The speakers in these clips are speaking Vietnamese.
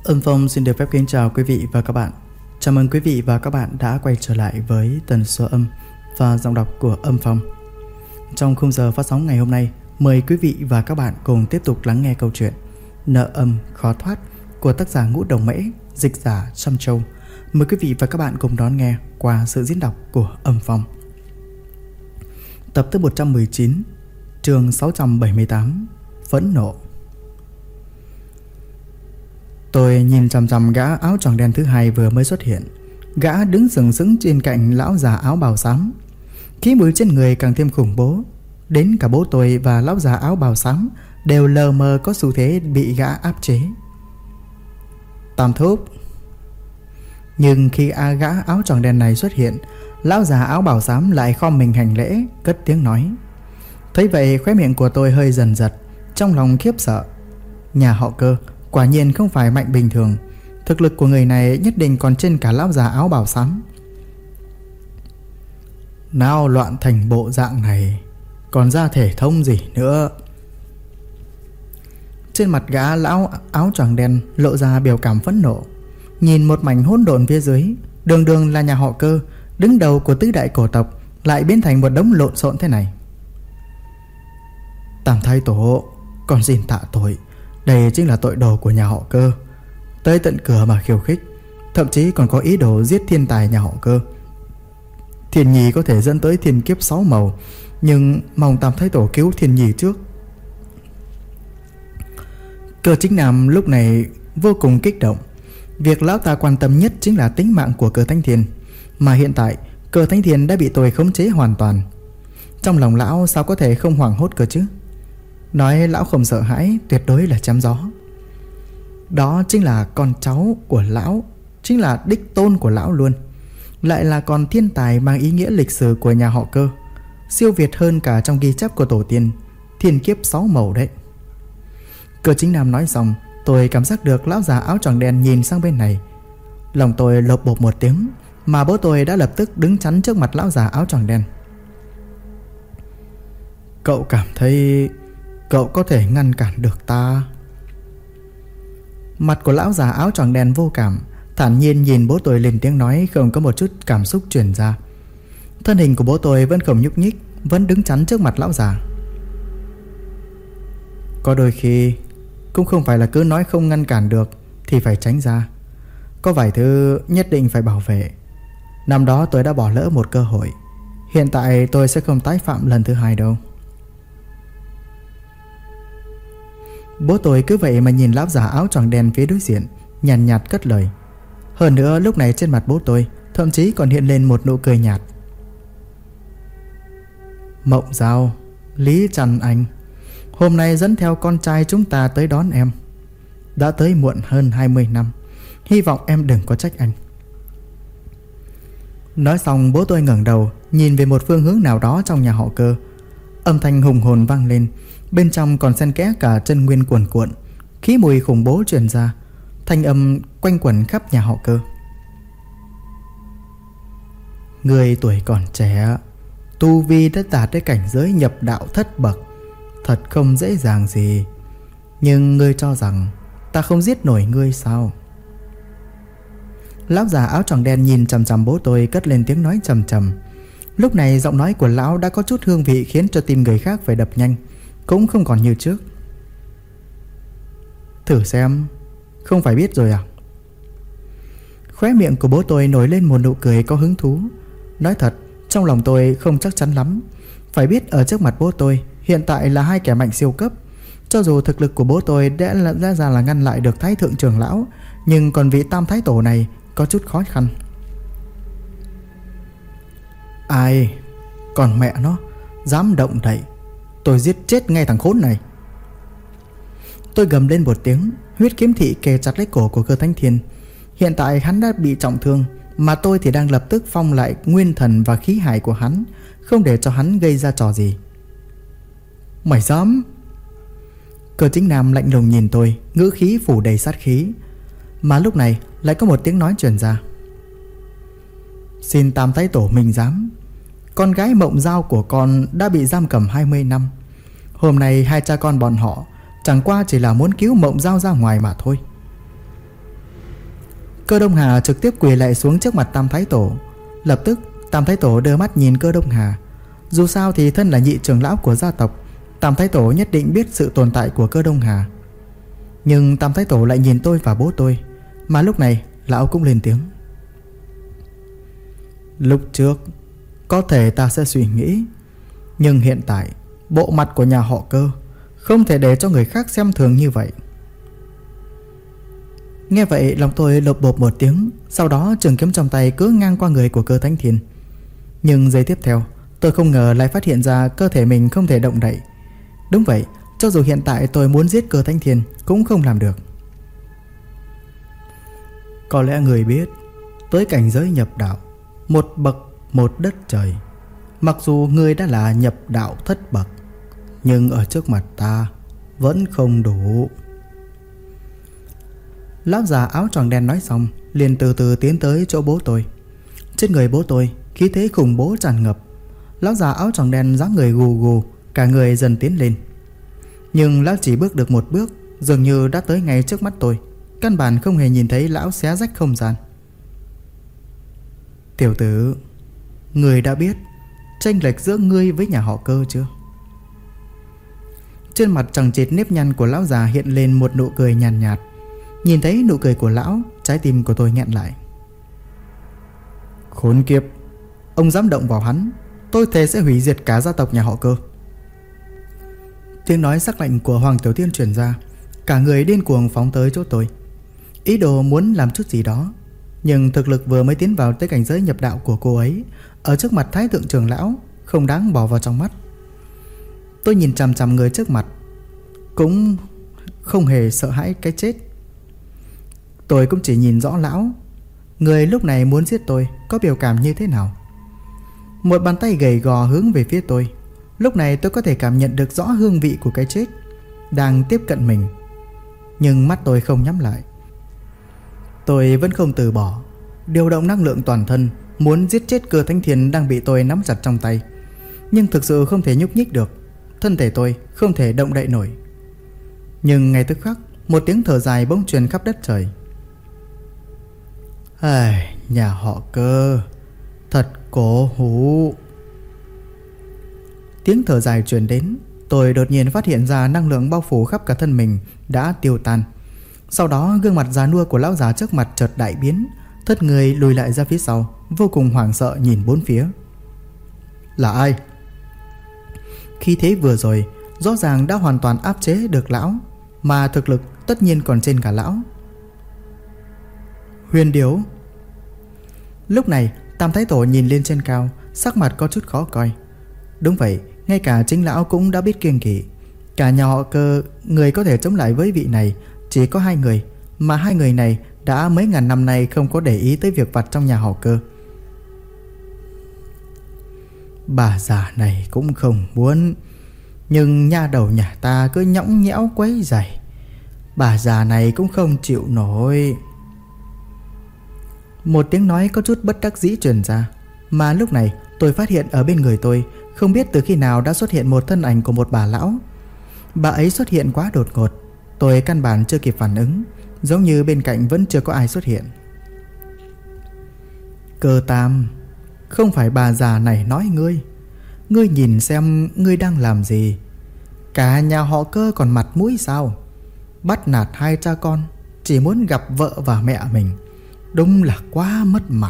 Âm Phong xin được phép kính chào quý vị và các bạn. Chào mừng quý vị và các bạn đã quay trở lại với tần số âm và giọng đọc của Âm Phong. Trong khung giờ phát sóng ngày hôm nay, mời quý vị và các bạn cùng tiếp tục lắng nghe câu chuyện Nợ âm khó thoát của tác giả Ngũ Đồng Mễ, dịch giả Sâm Châu. Mời quý vị và các bạn cùng đón nghe qua sự diễn đọc của Âm Phong. Tập thứ 119, chương 678, Phẫn nộ. Tôi nhìn chằm chằm gã áo choàng đen thứ hai vừa mới xuất hiện. Gã đứng sừng sững trên cạnh lão già áo bào xám. Khí mùi trên người càng thêm khủng bố. Đến cả bố tôi và lão già áo bào xám đều lờ mờ có xu thế bị gã áp chế. Tam thúc. Nhưng khi gã áo choàng đen này xuất hiện, lão già áo bào xám lại khom mình hành lễ, cất tiếng nói. Thấy vậy khóe miệng của tôi hơi dần giật, trong lòng khiếp sợ. Nhà họ Cơ quả nhiên không phải mạnh bình thường. Thực lực của người này nhất định còn trên cả lão già áo bào xám. Nào loạn thành bộ dạng này, còn ra thể thông gì nữa. Trên mặt gã lão áo choàng đen lộ ra biểu cảm phẫn nộ. Nhìn một mảnh hỗn độn phía dưới, đường đường là nhà họ Cơ, đứng đầu của tứ đại cổ tộc, lại biến thành một đống lộn xộn thế này. Tam thái tổ, còn xin tạ tội. Đây chính là tội đồ của nhà họ Cơ. Tới tận cửa mà khiêu khích, thậm chí còn có ý đồ giết thiên tài nhà họ Cơ. Thiên nhì có thể dẫn tới thiên kiếp 6 màu, nhưng mong Tam thái tổ cứu thiên nhì trước. Cơ Chính Nam lúc này vô cùng kích động. Việc lão ta quan tâm nhất chính là tính mạng của Cơ Thánh Thiên, mà hiện tại Cơ Thánh Thiên đã bị tôi khống chế hoàn toàn. Trong lòng lão sao có thể không hoảng hốt cơ chứ? Nói lão không sợ hãi tuyệt đối là chém gió. Đó chính là con cháu của lão, chính là đích tôn của lão luôn. Lại là con thiên tài mang ý nghĩa lịch sử của nhà họ Cơ, siêu việt hơn cả trong ghi chép của tổ tiên, thiên kiếp 6 màu đấy. Cơ Chính Nam nói xong, tôi cảm giác được lão già áo choàng đen nhìn sang bên này. Lòng tôi lộp bộp một tiếng, mà bố tôi đã lập tức đứng chắn trước mặt lão già áo choàng đen. Cậu cảm thấy cậu có thể ngăn cản được ta? Mặt của lão già áo choàng đen vô cảm, thản nhiên nhìn bố tôi lên tiếng nói, không có một chút cảm xúc truyền ra. Thân hình của bố tôi vẫn không nhúc nhích, vẫn đứng chắn trước mặt lão già. Có đôi khi cũng không phải là cứ nói không ngăn cản được thì phải tránh ra. Có vài thứ nhất định phải bảo vệ. Năm đó tôi đã bỏ lỡ một cơ hội, hiện tại tôi sẽ không tái phạm lần thứ hai đâu. Bố tôi cứ vậy mà nhìn lão già áo choàng đen phía đối diện, nhàn nhạt cất lời. Hơn nữa lúc này trên mặt bố tôi thậm chí còn hiện lên một nụ cười nhạt. Mộng Giao, Lý Trần Anh, hôm nay dẫn theo con trai chúng ta tới đón em. Đã tới muộn hơn 20 năm, hy vọng em đừng có trách anh. Nói xong bố tôi ngẩng đầu nhìn về một phương hướng nào đó trong nhà họ Cơ. Âm thanh hùng hồn vang lên, bên trong còn xen kẽ cả chân nguyên cuồn cuộn, khí mùi khủng bố truyền ra, thanh âm quanh quẩn khắp nhà họ Cơ. Người tuổi còn trẻ, tu vi đã đạt tới cảnh giới nhập đạo thất bậc, thật không dễ dàng gì. Nhưng ngươi cho rằng ta không giết nổi ngươi sao? Lão già áo choàng đen nhìn chằm chằm bố tôi, cất lên tiếng nói trầm trầm. Lúc này giọng nói của lão đã có chút hương vị khiến cho tim người khác phải đập nhanh, cũng không còn như trước. Thử xem, không phải biết rồi à? Khóe miệng của bố tôi nổi lên một nụ cười có hứng thú. Nói thật, trong lòng tôi không chắc chắn lắm. Phải biết ở trước mặt bố tôi hiện tại là hai kẻ mạnh siêu cấp. Cho dù thực lực của bố tôi đã ra là ngăn lại được Thái thượng trưởng lão, nhưng còn vị Tam thái tổ này có chút khó khăn. Ai? Còn mẹ nó, dám động đậy, tôi giết chết ngay thằng khốn này. Tôi gầm lên một tiếng, huyết kiếm thị kề chặt lấy cổ của Cơ Thánh Thiên. Hiện tại hắn đã bị trọng thương, mà tôi thì đang lập tức phong lại nguyên thần và khí hải của hắn, không để cho hắn gây ra trò gì. Mày dám? Cơ Chính Nam lạnh lùng nhìn tôi, ngữ khí phủ đầy sát khí. Mà lúc này lại có một tiếng nói truyền ra. Xin Tam thái tổ minh giám, con gái Mộng Giao của con đã bị giam cầm 20 năm. Hôm nay hai cha con bọn họ chẳng qua chỉ là muốn cứu Mộng Giao ra ngoài mà thôi. Cơ Đông Hà trực tiếp quỳ lạy xuống trước mặt Tam Thái Tổ. Lập tức Tam Thái Tổ đưa mắt nhìn Cơ Đông Hà. Dù sao thì thân là nhị trưởng lão của gia tộc, Tam Thái Tổ nhất định biết sự tồn tại của Cơ Đông Hà. Nhưng Tam Thái Tổ lại nhìn tôi và bố tôi. Mà lúc này lão cũng lên tiếng. Lúc trước có thể ta sẽ suy nghĩ, nhưng hiện tại bộ mặt của nhà họ Cơ không thể để cho người khác xem thường như vậy. Nghe vậy lòng tôi lộp bộp một tiếng. Sau đó trường kiếm trong tay cứ ngang qua người của Cơ Thánh Thiên. Nhưng giây tiếp theo tôi không ngờ lại phát hiện ra cơ thể mình không thể động đậy. Đúng vậy, cho dù hiện tại tôi muốn giết Cơ Thánh Thiên cũng không làm được. Có lẽ người biết, tới cảnh giới nhập đạo, một bậc một đất trời. Mặc dù người đã là nhập đạo thất bậc, nhưng ở trước mặt ta vẫn không đủ. Lão già áo choàng đen nói xong liền từ từ tiến tới chỗ bố tôi. Trên người bố tôi khí thế khủng bố tràn ngập. Lão già áo choàng đen dáng người gù gù, cả người dần tiến lên. Nhưng lão chỉ bước được một bước, dường như đã tới ngay trước mắt tôi. Căn bản không hề nhìn thấy lão xé rách không gian. Tiểu tử, người đã biết chênh lệch giữa ngươi với nhà họ Cơ chưa? Trên mặt chằng chịt nếp nhăn của lão già hiện lên một nụ cười nhàn nhạt. Nhìn thấy nụ cười của lão, trái tim của tôi nghẹn lại. Khốn kiếp, ông dám động vào hắn, tôi thề sẽ hủy diệt cả gia tộc nhà họ Cơ. Tiếng nói sắc lạnh của Hoàng Tiểu Tiên truyền ra. Cả người điên cuồng phóng tới chỗ tôi, ý đồ muốn làm chút gì đó. Nhưng thực lực vừa mới tiến vào tới cảnh giới nhập đạo của cô ấy, ở trước mặt Thái Thượng trưởng lão, không đáng bỏ vào trong mắt. Tôi nhìn chằm chằm người trước mặt, cũng không hề sợ hãi cái chết. Tôi cũng chỉ nhìn rõ lão, người lúc này muốn giết tôi có biểu cảm như thế nào. Một bàn tay gầy gò hướng về phía tôi. Lúc này tôi có thể cảm nhận được rõ hương vị của cái chết đang tiếp cận mình. Nhưng mắt tôi không nhắm lại. Tôi vẫn không từ bỏ, điều động năng lượng toàn thân, muốn giết chết Cơ Thánh Thiên đang bị tôi nắm chặt trong tay. Nhưng thực sự không thể nhúc nhích được. Thân thể tôi không thể động đậy nổi. Nhưng ngay tức khắc, một tiếng thở dài bỗng truyền khắp đất trời. Nhà họ Cơ thật cổ hủ. Tiếng thở dài truyền đến, tôi đột nhiên phát hiện ra năng lượng bao phủ khắp cả thân mình đã tiêu tan. Sau đó gương mặt già nua của lão già trước mặt chợt đại biến, thất người lùi lại ra phía sau, vô cùng hoảng sợ nhìn bốn phía. Là ai? Khi thế vừa rồi rõ ràng đã hoàn toàn áp chế được lão, mà thực lực tất nhiên còn trên cả lão. Huyền Điểu. Lúc này Tam Thái Tổ nhìn lên trên cao, sắc mặt có chút khó coi. Đúng vậy, ngay cả chính lão cũng đã biết kiêng kỵ. Cả nhà họ Cơ, người có thể chống lại với vị này chỉ có 2 người, mà 2 người này đã mấy ngàn năm nay không có để ý tới việc vặt trong nhà họ Cơ. Bà già này cũng không muốn, nhưng nha đầu nhà ta cứ nhõng nhẽo quấy rầy. Bà già này cũng không chịu nổi. Một tiếng nói có chút bất đắc dĩ truyền ra. Mà lúc này tôi phát hiện ở bên người tôi không biết từ khi nào đã xuất hiện một thân ảnh của một bà lão. Bà ấy xuất hiện quá đột ngột, tôi căn bản chưa kịp phản ứng, giống như bên cạnh vẫn chưa có ai xuất hiện. Cơ Tam, không phải bà già này nói ngươi. Ngươi nhìn xem ngươi đang làm gì. Cả nhà họ Cơ còn mặt mũi sao? Bắt nạt 2 cha con, chỉ muốn gặp vợ và mẹ mình, đúng là quá mất mặt.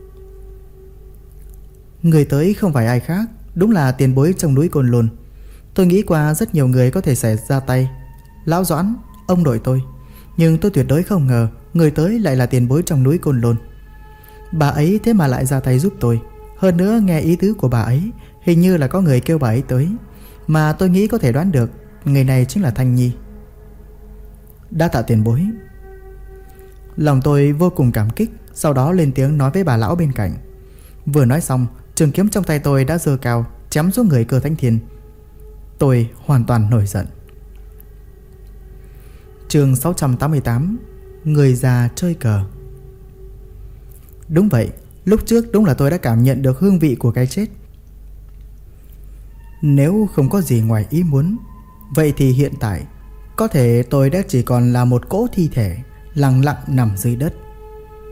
Người tới không phải ai khác, đúng là tiền bối trong núi Côn Lôn. Tôi nghĩ qua rất nhiều người có thể xảy ra tay, Lão Doãn, ông nội tôi, nhưng tôi tuyệt đối không ngờ người tới lại là tiền bối trong núi Côn Lôn. Bà ấy thế mà lại ra tay giúp tôi. Hơn nữa nghe ý tứ của bà ấy, hình như là có người kêu bà ấy tới, mà tôi nghĩ có thể đoán được người này chính là Thanh Nhi. Đa tạ tiền bối. Lòng tôi vô cùng cảm kích, sau đó lên tiếng nói với bà lão bên cạnh. Vừa nói xong, trường kiếm trong tay tôi đã giơ cao, chém xuống người Cơ Thánh Thiên. Tôi hoàn toàn nổi giận. Chương 688. Người già chơi cờ. Đúng vậy, lúc trước đúng là tôi đã cảm nhận được hương vị của cái chết. Nếu không có gì ngoài ý muốn, vậy thì hiện tại có thể tôi đã chỉ còn là một cỗ thi thể lặng lặng nằm dưới đất.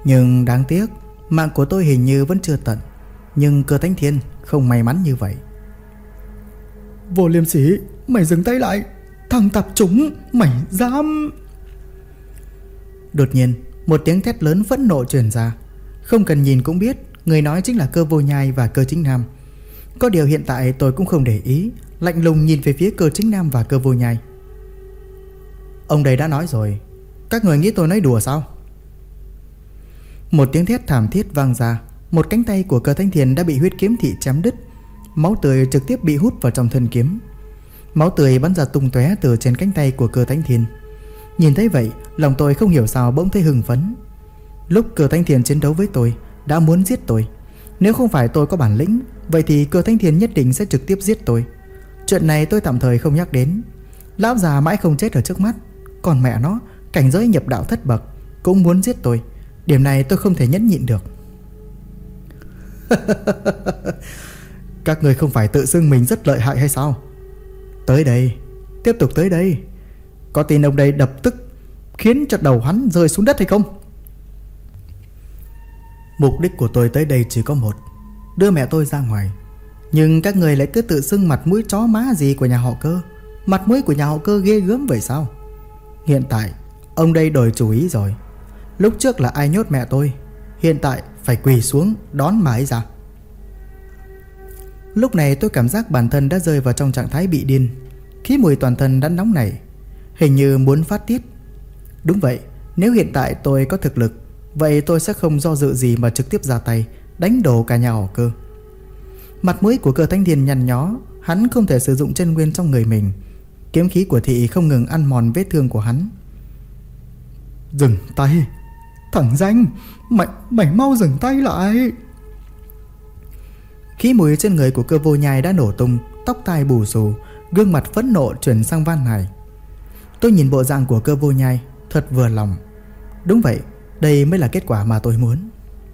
Nhưng đáng tiếc, mạng của tôi hình như vẫn chưa tận. Nhưng Cơ Thánh Thiên không may mắn như vậy. Vô Liêm Sỉ, mày dừng tay lại. Thằng tạp chủng, mày dám... Đột nhiên một tiếng thét lớn phẫn nộ truyền ra. Không cần nhìn cũng biết người nói chính là Cơ Vô Nhai và Cơ Chính Nam. Có điều hiện tại tôi cũng không để ý, lạnh lùng nhìn về phía Cơ Chính Nam và Cơ Vô Nhai. Ông đây đã nói rồi, các người nghĩ tôi nói đùa sao? Một tiếng thét thảm thiết vang ra. Một cánh tay của Cơ Thánh Thiên đã bị huyết kiếm thị chém đứt. Máu tươi trực tiếp bị hút vào trong thân kiếm. Máu tươi bắn ra tung tóe từ trên cánh tay của Cơ Thánh Thiên. Nhìn thấy vậy, lòng tôi không hiểu sao bỗng thấy hưng phấn. Lúc Cơ Thánh Thiên chiến đấu với tôi đã muốn giết tôi. Nếu không phải tôi có bản lĩnh, vậy thì Cơ Thánh Thiên nhất định sẽ trực tiếp giết tôi. Chuyện này tôi tạm thời không nhắc đến. Lão già mãi không chết ở trước mắt, còn mẹ nó, cảnh giới nhập đạo thất bậc cũng muốn giết tôi. Điểm này tôi không thể nhẫn nhịn được. Các người không phải tự xưng mình rất lợi hại hay sao? Tới đây, tiếp tục tới đây. Có tin ông đây đập tức khiến cho đầu hắn rơi xuống đất hay không? Mục đích của tôi tới đây chỉ có một: đưa mẹ tôi ra ngoài. Nhưng các người lại cứ tự xưng mặt mũi chó má gì của nhà họ Cơ. Mặt mũi của nhà họ Cơ ghê gớm vậy sao? Hiện tại ông đây đổi chủ ý rồi. Lúc trước là ai nhốt mẹ tôi, hiện tại phải quỳ xuống đón bà ấy ra. Lúc này tôi cảm giác bản thân đã rơi vào trong trạng thái bị điên. Khí mùi toàn thân đã nóng nảy, hình như muốn phát tiết. Đúng vậy, nếu hiện tại tôi có thực lực, vậy tôi sẽ không do dự gì mà trực tiếp ra tay đánh đổ cả nhà họ Cơ. Mặt mũi của Cơ Thánh Thiên nhăn nhó. Hắn không thể sử dụng chân nguyên trong người mình. Kiếm khí của thị không ngừng ăn mòn vết thương của hắn. Dừng tay, thằng danh, mày mau dừng tay lại. Khí mùi trên người của Cơ Vô Nhai đã nổ tung, tóc tai bù xù, gương mặt phẫn nộ chuyển sang van nài. Tôi nhìn bộ dạng của Cơ Vô Nhai thật vừa lòng. Đúng vậy, đây mới là kết quả mà tôi muốn.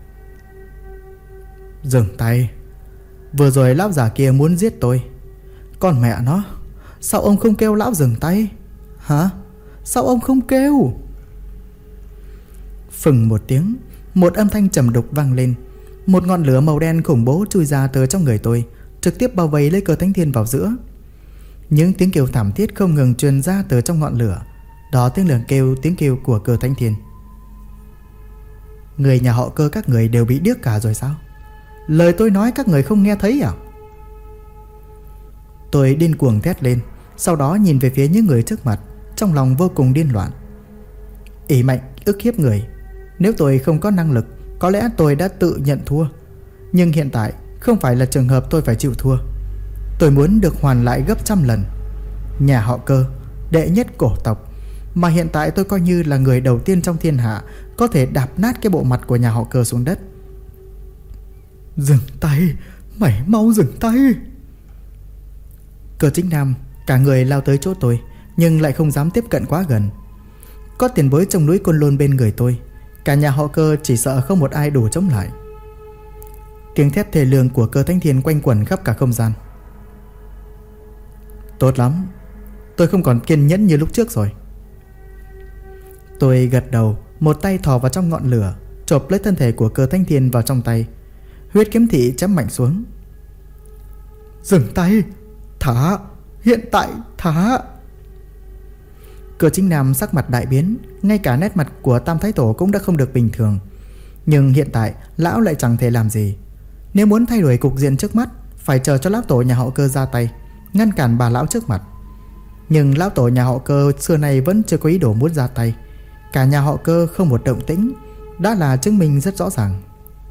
Dừng tay. Vừa rồi lão già kia muốn giết tôi. Còn mẹ nó, sao ông không kêu lão dừng tay? Hả? Sao ông không kêu? Phừng một tiếng, một âm thanh trầm đục vang lên. Một ngọn lửa màu đen khủng bố chui ra từ trong người tôi, trực tiếp bao vây lấy Cơ Thánh Thiên vào giữa. Những tiếng kêu thảm thiết không ngừng truyền ra từ trong ngọn lửa. Đó tiếng kêu của Cơ Thánh Thiên. Người nhà họ Cơ các người đều bị điếc cả rồi sao? Lời tôi nói các người không nghe thấy à? Tôi điên cuồng thét lên, sau đó nhìn về phía những người trước mặt, trong lòng vô cùng điên loạn. Ỷ mạnh ức hiếp người. Nếu tôi không có năng lực, có lẽ tôi đã tự nhận thua. Nhưng hiện tại không phải là trường hợp tôi phải chịu thua. Tôi muốn được hoàn lại gấp trăm lần. Nhà họ Cơ, đệ nhất cổ tộc, mà hiện tại tôi coi như là người đầu tiên trong thiên hạ có thể đạp nát cái bộ mặt của nhà họ Cơ xuống đất. Dừng tay, mày mau dừng tay. Cơ Chính Nam cả người lao tới chỗ tôi, nhưng lại không dám tiếp cận quá gần. Có tiền bối trong núi Côn Lôn bên người tôi, cả nhà họ Cơ chỉ sợ không một ai đủ chống lại. Tiếng thét thê lương của Cơ Thánh Thiên quanh quẩn khắp cả không gian. Tốt lắm, tôi không còn kiên nhẫn như lúc trước rồi. Tôi gật đầu, một tay thò vào trong ngọn lửa, chộp lấy thân thể của Cơ Thánh Thiên vào trong tay. Huyết kiếm thị chém mạnh xuống. Dừng tay, thả, hiện tại thả. Cơ Chính Nam sắc mặt đại biến, ngay cả nét mặt của Tam Thái Tổ cũng đã không được bình thường. Nhưng hiện tại lão lại chẳng thể làm gì. Nếu muốn thay đổi cục diện trước mắt, phải chờ cho lão tổ nhà họ Cơ ra tay, ngăn cản bà lão trước mặt. Nhưng lão tổ nhà họ Cơ xưa nay vẫn chưa có ý đồ muốn ra tay. Cả nhà họ Cơ không một động tĩnh, đã là chứng minh rất rõ ràng.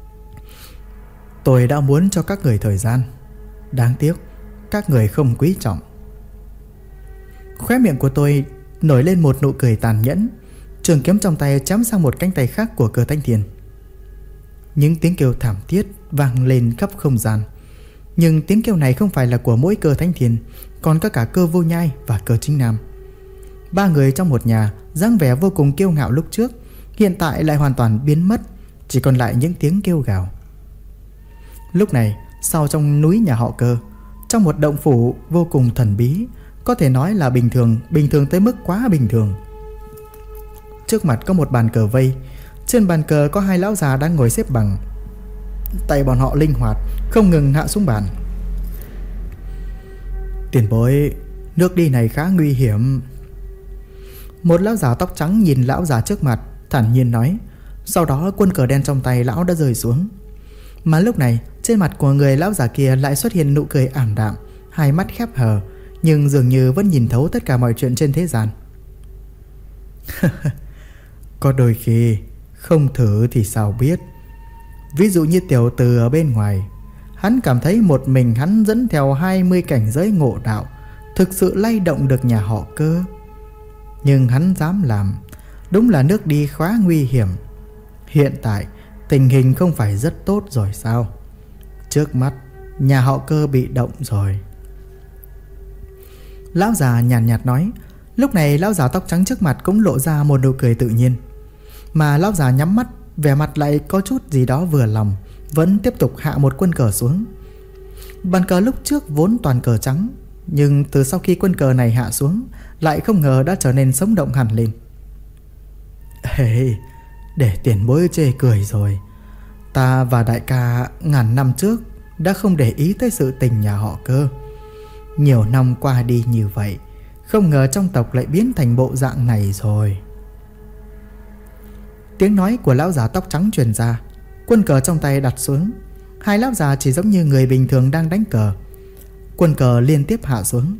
Tôi đã muốn cho các người thời gian, đáng tiếc các người không quý trọng. Khóe miệng của tôi nổi lên một nụ cười tàn nhẫn. Trường kiếm trong tay chém sang một cánh tay khác của Cơ Thánh Thiên. Những tiếng kêu thảm thiết vang lên khắp không gian. Nhưng tiếng kêu này không phải là của mỗi Cơ Thánh Thiên, còn có cả Cơ Vô Nhai và Cơ Chính Nam. Ba người trong một nhà, dáng vẻ vô cùng kiêu ngạo lúc trước, hiện tại lại hoàn toàn biến mất, chỉ còn lại những tiếng kêu gào. Lúc này, sau trong núi nhà họ Cơ, trong một động phủ vô cùng thần bí, có thể nói là bình thường tới mức quá bình thường. Trước mặt có một bàn cờ vây, Trên bàn cờ có 2 lão già đang ngồi xếp bằng. Tay bọn họ linh hoạt, không ngừng hạ xuống bàn. Tiền bối, nước đi này khá nguy hiểm. Một lão già tóc trắng nhìn lão già trước mặt, thản nhiên nói. Sau đó quân cờ đen trong tay lão đã rơi xuống. Mà lúc này trên mặt của người lão già kia lại xuất hiện nụ cười ảm đạm, hai mắt khép hờ, nhưng dường như vẫn nhìn thấu tất cả mọi chuyện trên thế gian. Có đôi khi không thử thì sao biết. Ví dụ như tiểu tử ở bên ngoài, hắn cảm thấy một mình hắn dẫn theo 20 cảnh giới ngộ đạo thực sự lay động được nhà họ Cơ. Nhưng hắn dám làm. Đúng là nước đi khá nguy hiểm. Hiện tại tình hình không phải rất tốt rồi sao? Trước mắt nhà họ Cơ bị động rồi. Lão già nhàn nhạt nói. Lúc này lão già tóc trắng trước mặt cũng lộ ra một nụ cười tự nhiên. Mà lão già nhắm mắt, vẻ mặt lại có chút gì đó vừa lòng, vẫn tiếp tục hạ một quân cờ xuống. Bàn cờ lúc trước vốn toàn cờ trắng, nhưng từ sau khi quân cờ này hạ xuống, lại không ngờ đã trở nên sống động hẳn lên. Ê, để tiền bối chê cười rồi. Ta và đại ca ngàn năm trước đã không để ý tới sự tình nhà họ Cơ. Nhiều năm qua đi như vậy, không ngờ trong tộc lại biến thành bộ dạng này rồi. Tiếng nói của lão già tóc trắng truyền ra. Quân cờ trong tay đặt xuống. 2 lão già chỉ giống như người bình thường đang đánh cờ. Quân cờ liên tiếp hạ xuống.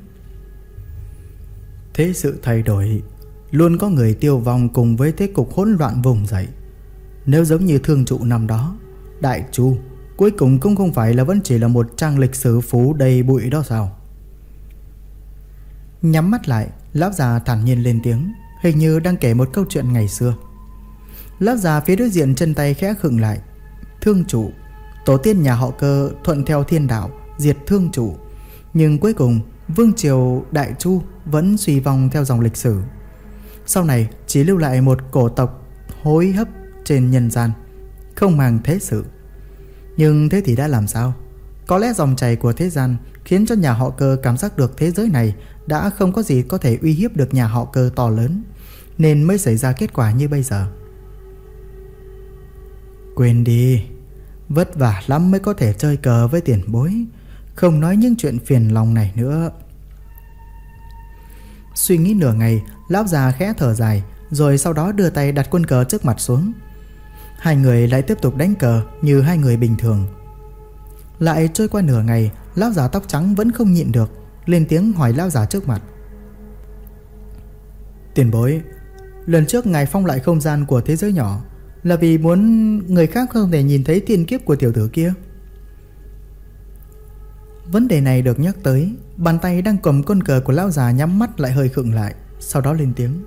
Thế sự thay đổi, luôn có người tiêu vong cùng với thế cục hỗn loạn vùng dậy. Nếu giống như Thương Trụ năm đó, Đại Chu cuối cùng cũng không phải là vẫn chỉ là một trang lịch sử phú đầy bụi đó sao? Nhắm mắt lại, lão già thản nhiên lên tiếng, hình như đang kể một câu chuyện ngày xưa. Lão già phía đối diện chân tay khẽ khựng lại. Thương Trụ, tổ tiên nhà họ Cơ thuận theo thiên đạo diệt Thương Trụ, nhưng cuối cùng vương triều Đại Chu vẫn suy vong theo dòng lịch sử. Sau này chỉ lưu lại một cổ tộc hối hấp trên nhân gian, không màng thế sự. Nhưng thế thì đã làm sao? Có lẽ dòng chảy của thế gian khiến cho nhà họ Cơ cảm giác được thế giới này đã không có gì có thể uy hiếp được nhà họ Cơ to lớn, nên mới xảy ra kết quả như bây giờ. Quên đi, vất vả lắm mới có thể chơi cờ với tiền bối, không nói những chuyện phiền lòng này nữa. Suy nghĩ nửa ngày, lão già khẽ thở dài, rồi sau đó đưa tay đặt quân cờ trước mặt xuống. 2 người lại tiếp tục đánh cờ như 2 người bình thường. Lại trôi qua nửa ngày, lão già tóc trắng vẫn không nhịn được, lên tiếng hỏi lão già trước mặt. Tiền bối, lần trước ngài phong lại không gian của thế giới nhỏ là vì muốn người khác không thể nhìn thấy thiên kiếp của tiểu tử kia. Vấn đề này được nhắc tới, bàn tay đang cầm con cờ của lão già nhắm mắt lại hơi khựng lại, sau đó lên tiếng.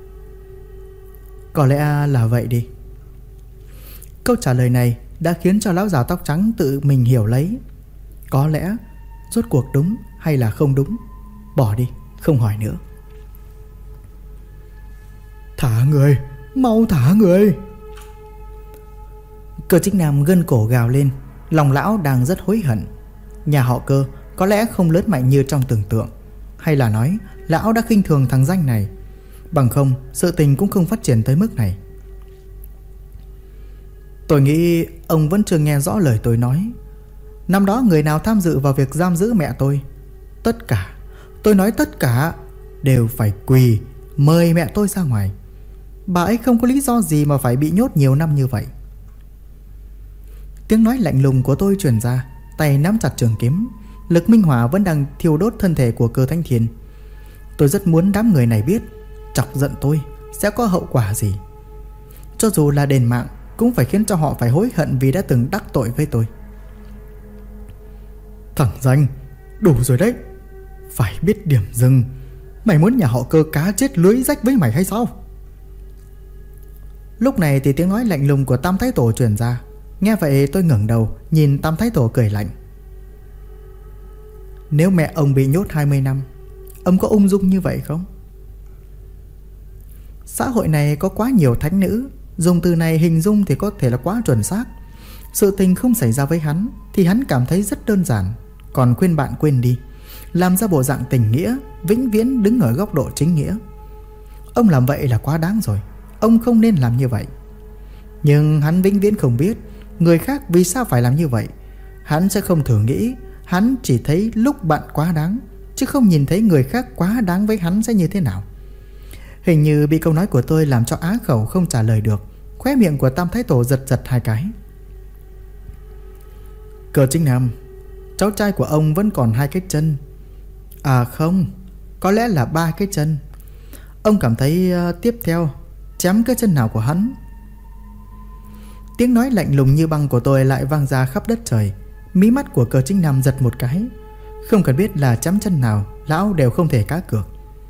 Có lẽ là vậy đi. Câu trả lời này đã khiến cho lão già tóc trắng tự mình hiểu lấy. Có lẽ, rốt cuộc đúng hay là không đúng? Bỏ đi, không hỏi nữa. Thả người, mau thả người. Cơ Chính Nam gân cổ gào lên. Lòng lão đang rất hối hận. Nhà họ Cơ có lẽ không lớn mạnh như trong tưởng tượng, hay là nói lão đã khinh thường thằng danh này. Bằng không sự tình cũng không phát triển tới mức này. Tôi nghĩ ông vẫn chưa nghe rõ lời tôi nói. Năm đó người nào tham dự vào việc giam giữ mẹ tôi, tất cả, tôi nói tất cả, đều phải quỳ mời mẹ tôi ra ngoài. Bà ấy không có lý do gì mà phải bị nhốt nhiều năm như vậy. Tiếng nói lạnh lùng của tôi truyền ra, tay nắm chặt trường kiếm. Lực minh hỏa vẫn đang thiêu đốt thân thể của Cơ Thanh Thiên. Tôi rất muốn đám người này biết chọc giận tôi sẽ có hậu quả gì. Cho dù là đền mạng cũng phải khiến cho họ phải hối hận vì đã từng đắc tội với tôi. Thằng danh, đủ rồi đấy. Phải biết điểm dừng. Mày muốn nhà họ Cơ cá chết lưới rách với mày hay sao? Lúc này thì tiếng nói lạnh lùng của Tam Thái Tổ truyền ra. Nghe vậy tôi ngẩng đầu nhìn Tam Thái Tổ cười lạnh. Nếu mẹ ông bị nhốt 20 năm, ông có ung dung như vậy không? Xã hội này có quá nhiều thánh nữ, dùng từ này hình dung thì có thể là quá chuẩn xác. Sự tình không xảy ra với hắn thì hắn cảm thấy rất đơn giản, còn khuyên bạn quên đi, làm ra bộ dạng tình nghĩa, vĩnh viễn đứng ở góc độ chính nghĩa. Ông làm vậy là quá đáng rồi. Ông không nên làm như vậy. Nhưng hắn vĩnh viễn không biết người khác vì sao phải làm như vậy. Hắn sẽ không thử nghĩ, hắn chỉ thấy lúc bạn quá đáng, chứ không nhìn thấy người khác quá đáng với hắn sẽ như thế nào. Hình như bị câu nói của tôi làm cho á khẩu không trả lời được. Khóe miệng của Tam Thái Tổ giật giật 2 cái. Cờ Chính Nam, cháu trai của ông vẫn còn 2 cái chân. À không, có lẽ là 3 cái chân. Ông cảm thấy tiếp theo chém cái chân nào của hắn? Tiếng nói lạnh lùng như băng của tôi lại vang ra khắp đất trời. Mí mắt của Cờ Chính Nam giật một cái. Không cần biết là chém chân nào, lão đều không thể cá cược.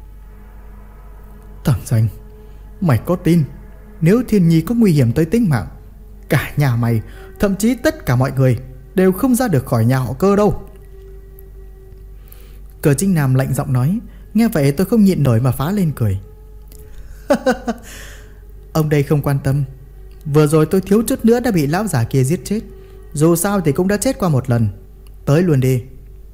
Thằng danh, mày có tin nếu Thiên Nhi có nguy hiểm tới tính mạng, cả nhà mày, thậm chí tất cả mọi người đều không ra được khỏi nhà họ Cơ đâu? Cờ Chính Nam lạnh giọng nói. Nghe vậy tôi không nhịn nổi mà phá lên cười. Ông đây không quan tâm. Vừa rồi tôi thiếu chút nữa đã bị lão già kia giết chết. Dù sao thì cũng đã chết qua một lần. Tới luôn đi.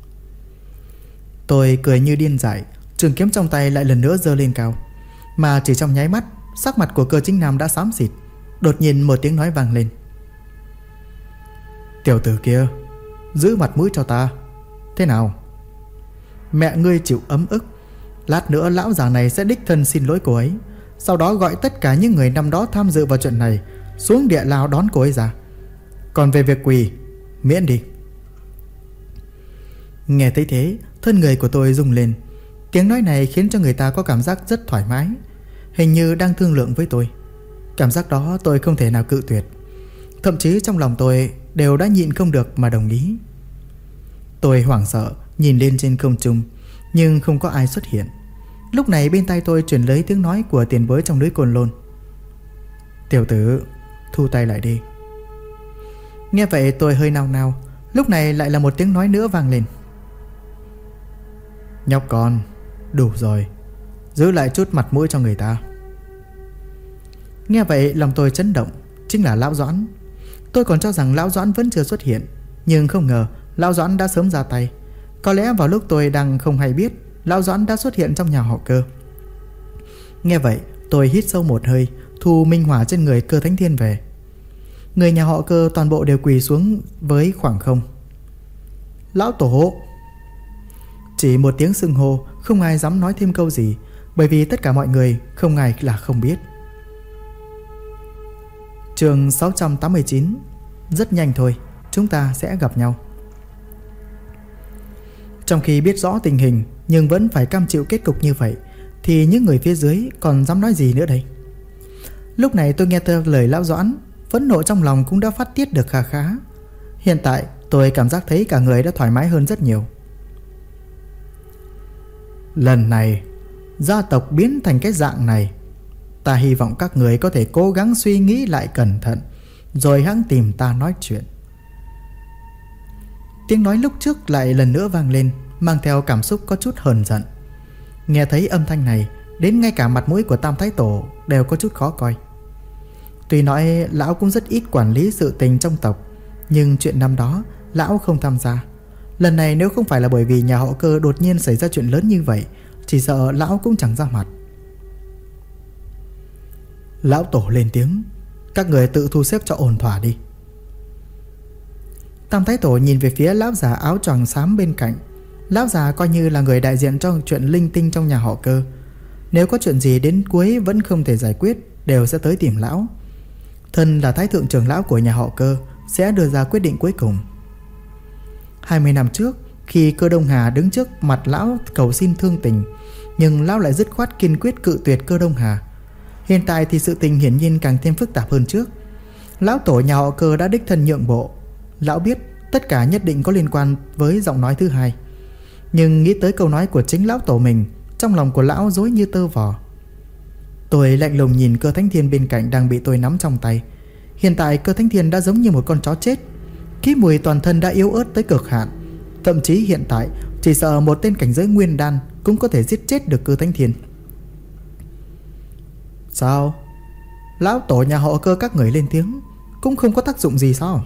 Tôi cười như điên dại. Trường kiếm trong tay lại lần nữa giơ lên cao. Mà chỉ trong nháy mắt, sắc mặt của Cờ Chính Nam đã xám xịt. Đột nhiên một tiếng nói vang lên. Tiểu tử kia, giữ mặt mũi cho ta. Thế nào? Mẹ ngươi chịu ấm ức. Lát nữa lão già này sẽ đích thân xin lỗi cô ấy. Sau đó gọi tất cả những người năm đó tham dự vào chuyện này xuống địa lao đón cô ấy ra. Còn về việc quỳ, miễn đi. Nghe thấy thế, thân người của tôi rung lên. Tiếng nói này khiến cho người ta có cảm giác rất thoải mái, hình như đang thương lượng với tôi. Cảm giác đó tôi không thể nào cự tuyệt. Thậm chí trong lòng tôi đều đã nhịn không được mà đồng ý. Tôi hoảng sợ nhìn lên trên không trung, nhưng không có ai xuất hiện. Lúc này bên tai tôi truyền lấy tiếng nói của tiền bối trong núi Côn Lôn. Tiểu tử, thu tay lại đi. Nghe vậy tôi hơi nao nao. Lúc này lại là một tiếng nói nữa vang lên. Nhóc con, đủ rồi, giữ lại chút mặt mũi cho người ta. Nghe vậy lòng tôi chấn động. Chính là Lão Doãn. Tôi còn cho rằng Lão Doãn vẫn chưa xuất hiện, nhưng không ngờ Lão Doãn đã sớm ra tay. Có lẽ vào lúc tôi đang không hay biết, Lão Doãn đã xuất hiện trong nhà họ Cơ. Nghe vậy tôi hít sâu một hơi, thu minh hỏa trên người Cơ Thánh Thiên về. Người nhà họ Cơ toàn bộ đều quỳ xuống với khoảng không. Lão Tổ. Chỉ một tiếng xưng hô, không ai dám nói thêm câu gì, bởi vì tất cả mọi người không ai là không biết. Chương 689. Rất nhanh thôi, chúng ta sẽ gặp nhau. Trong khi biết rõ tình hình nhưng vẫn phải cam chịu kết cục như vậy, thì những người phía dưới còn dám nói gì nữa đây? Lúc này tôi nghe theo lời Lão Doãn, phẫn nộ trong lòng cũng đã phát tiết được khá khá. Hiện tại tôi cảm giác thấy cả người đã thoải mái hơn rất nhiều. Lần này gia tộc biến thành cái dạng này, ta hy vọng các người có thể cố gắng suy nghĩ lại cẩn thận, rồi hẵng tìm ta nói chuyện. Tiếng nói lúc trước lại lần nữa vang lên, mang theo cảm xúc có chút hờn giận. Nghe thấy âm thanh này, đến ngay cả mặt mũi của Tam Thái Tổ đều có chút khó coi. Tuy nói lão cũng rất ít quản lý sự tình trong tộc, nhưng chuyện năm đó lão không tham gia. Lần này nếu không phải là bởi vì nhà họ Cơ đột nhiên xảy ra chuyện lớn như vậy, chỉ sợ lão cũng chẳng ra mặt. Lão Tổ lên tiếng. Các người tự thu xếp cho ổn thỏa đi. Tam Thái Tổ nhìn về phía lão già áo choàng xám bên cạnh. Lão già coi như là người đại diện cho chuyện linh tinh trong nhà họ Cơ. Nếu có chuyện gì đến cuối vẫn không thể giải quyết, đều sẽ tới tìm lão. Thân là Thái Thượng trưởng lão của nhà họ Cơ, sẽ đưa ra quyết định cuối cùng. 20 năm trước, khi Cơ Đông Hà đứng trước mặt lão cầu xin thương tình, nhưng lão lại dứt khoát kiên quyết cự tuyệt Cơ Đông Hà. Hiện tại thì sự tình hiển nhiên càng thêm phức tạp hơn trước. Lão Tổ nhà họ Cơ đã đích thân nhượng bộ. Lão biết tất cả nhất định có liên quan với giọng nói thứ hai, nhưng nghĩ tới câu nói của chính lão tổ mình, trong lòng của lão rối như tơ vò. Tôi lạnh lùng nhìn Cơ Thánh Thiên bên cạnh đang bị tôi nắm trong tay. Hiện tại Cơ Thánh Thiên đã giống như một con chó chết, khí mùi toàn thân đã yếu ớt tới cực hạn. Thậm chí hiện tại chỉ sợ một tên cảnh giới nguyên đan cũng có thể giết chết được Cơ Thánh Thiên. Sao? Lão tổ nhà họ Cơ các người lên tiếng cũng không có tác dụng gì sao?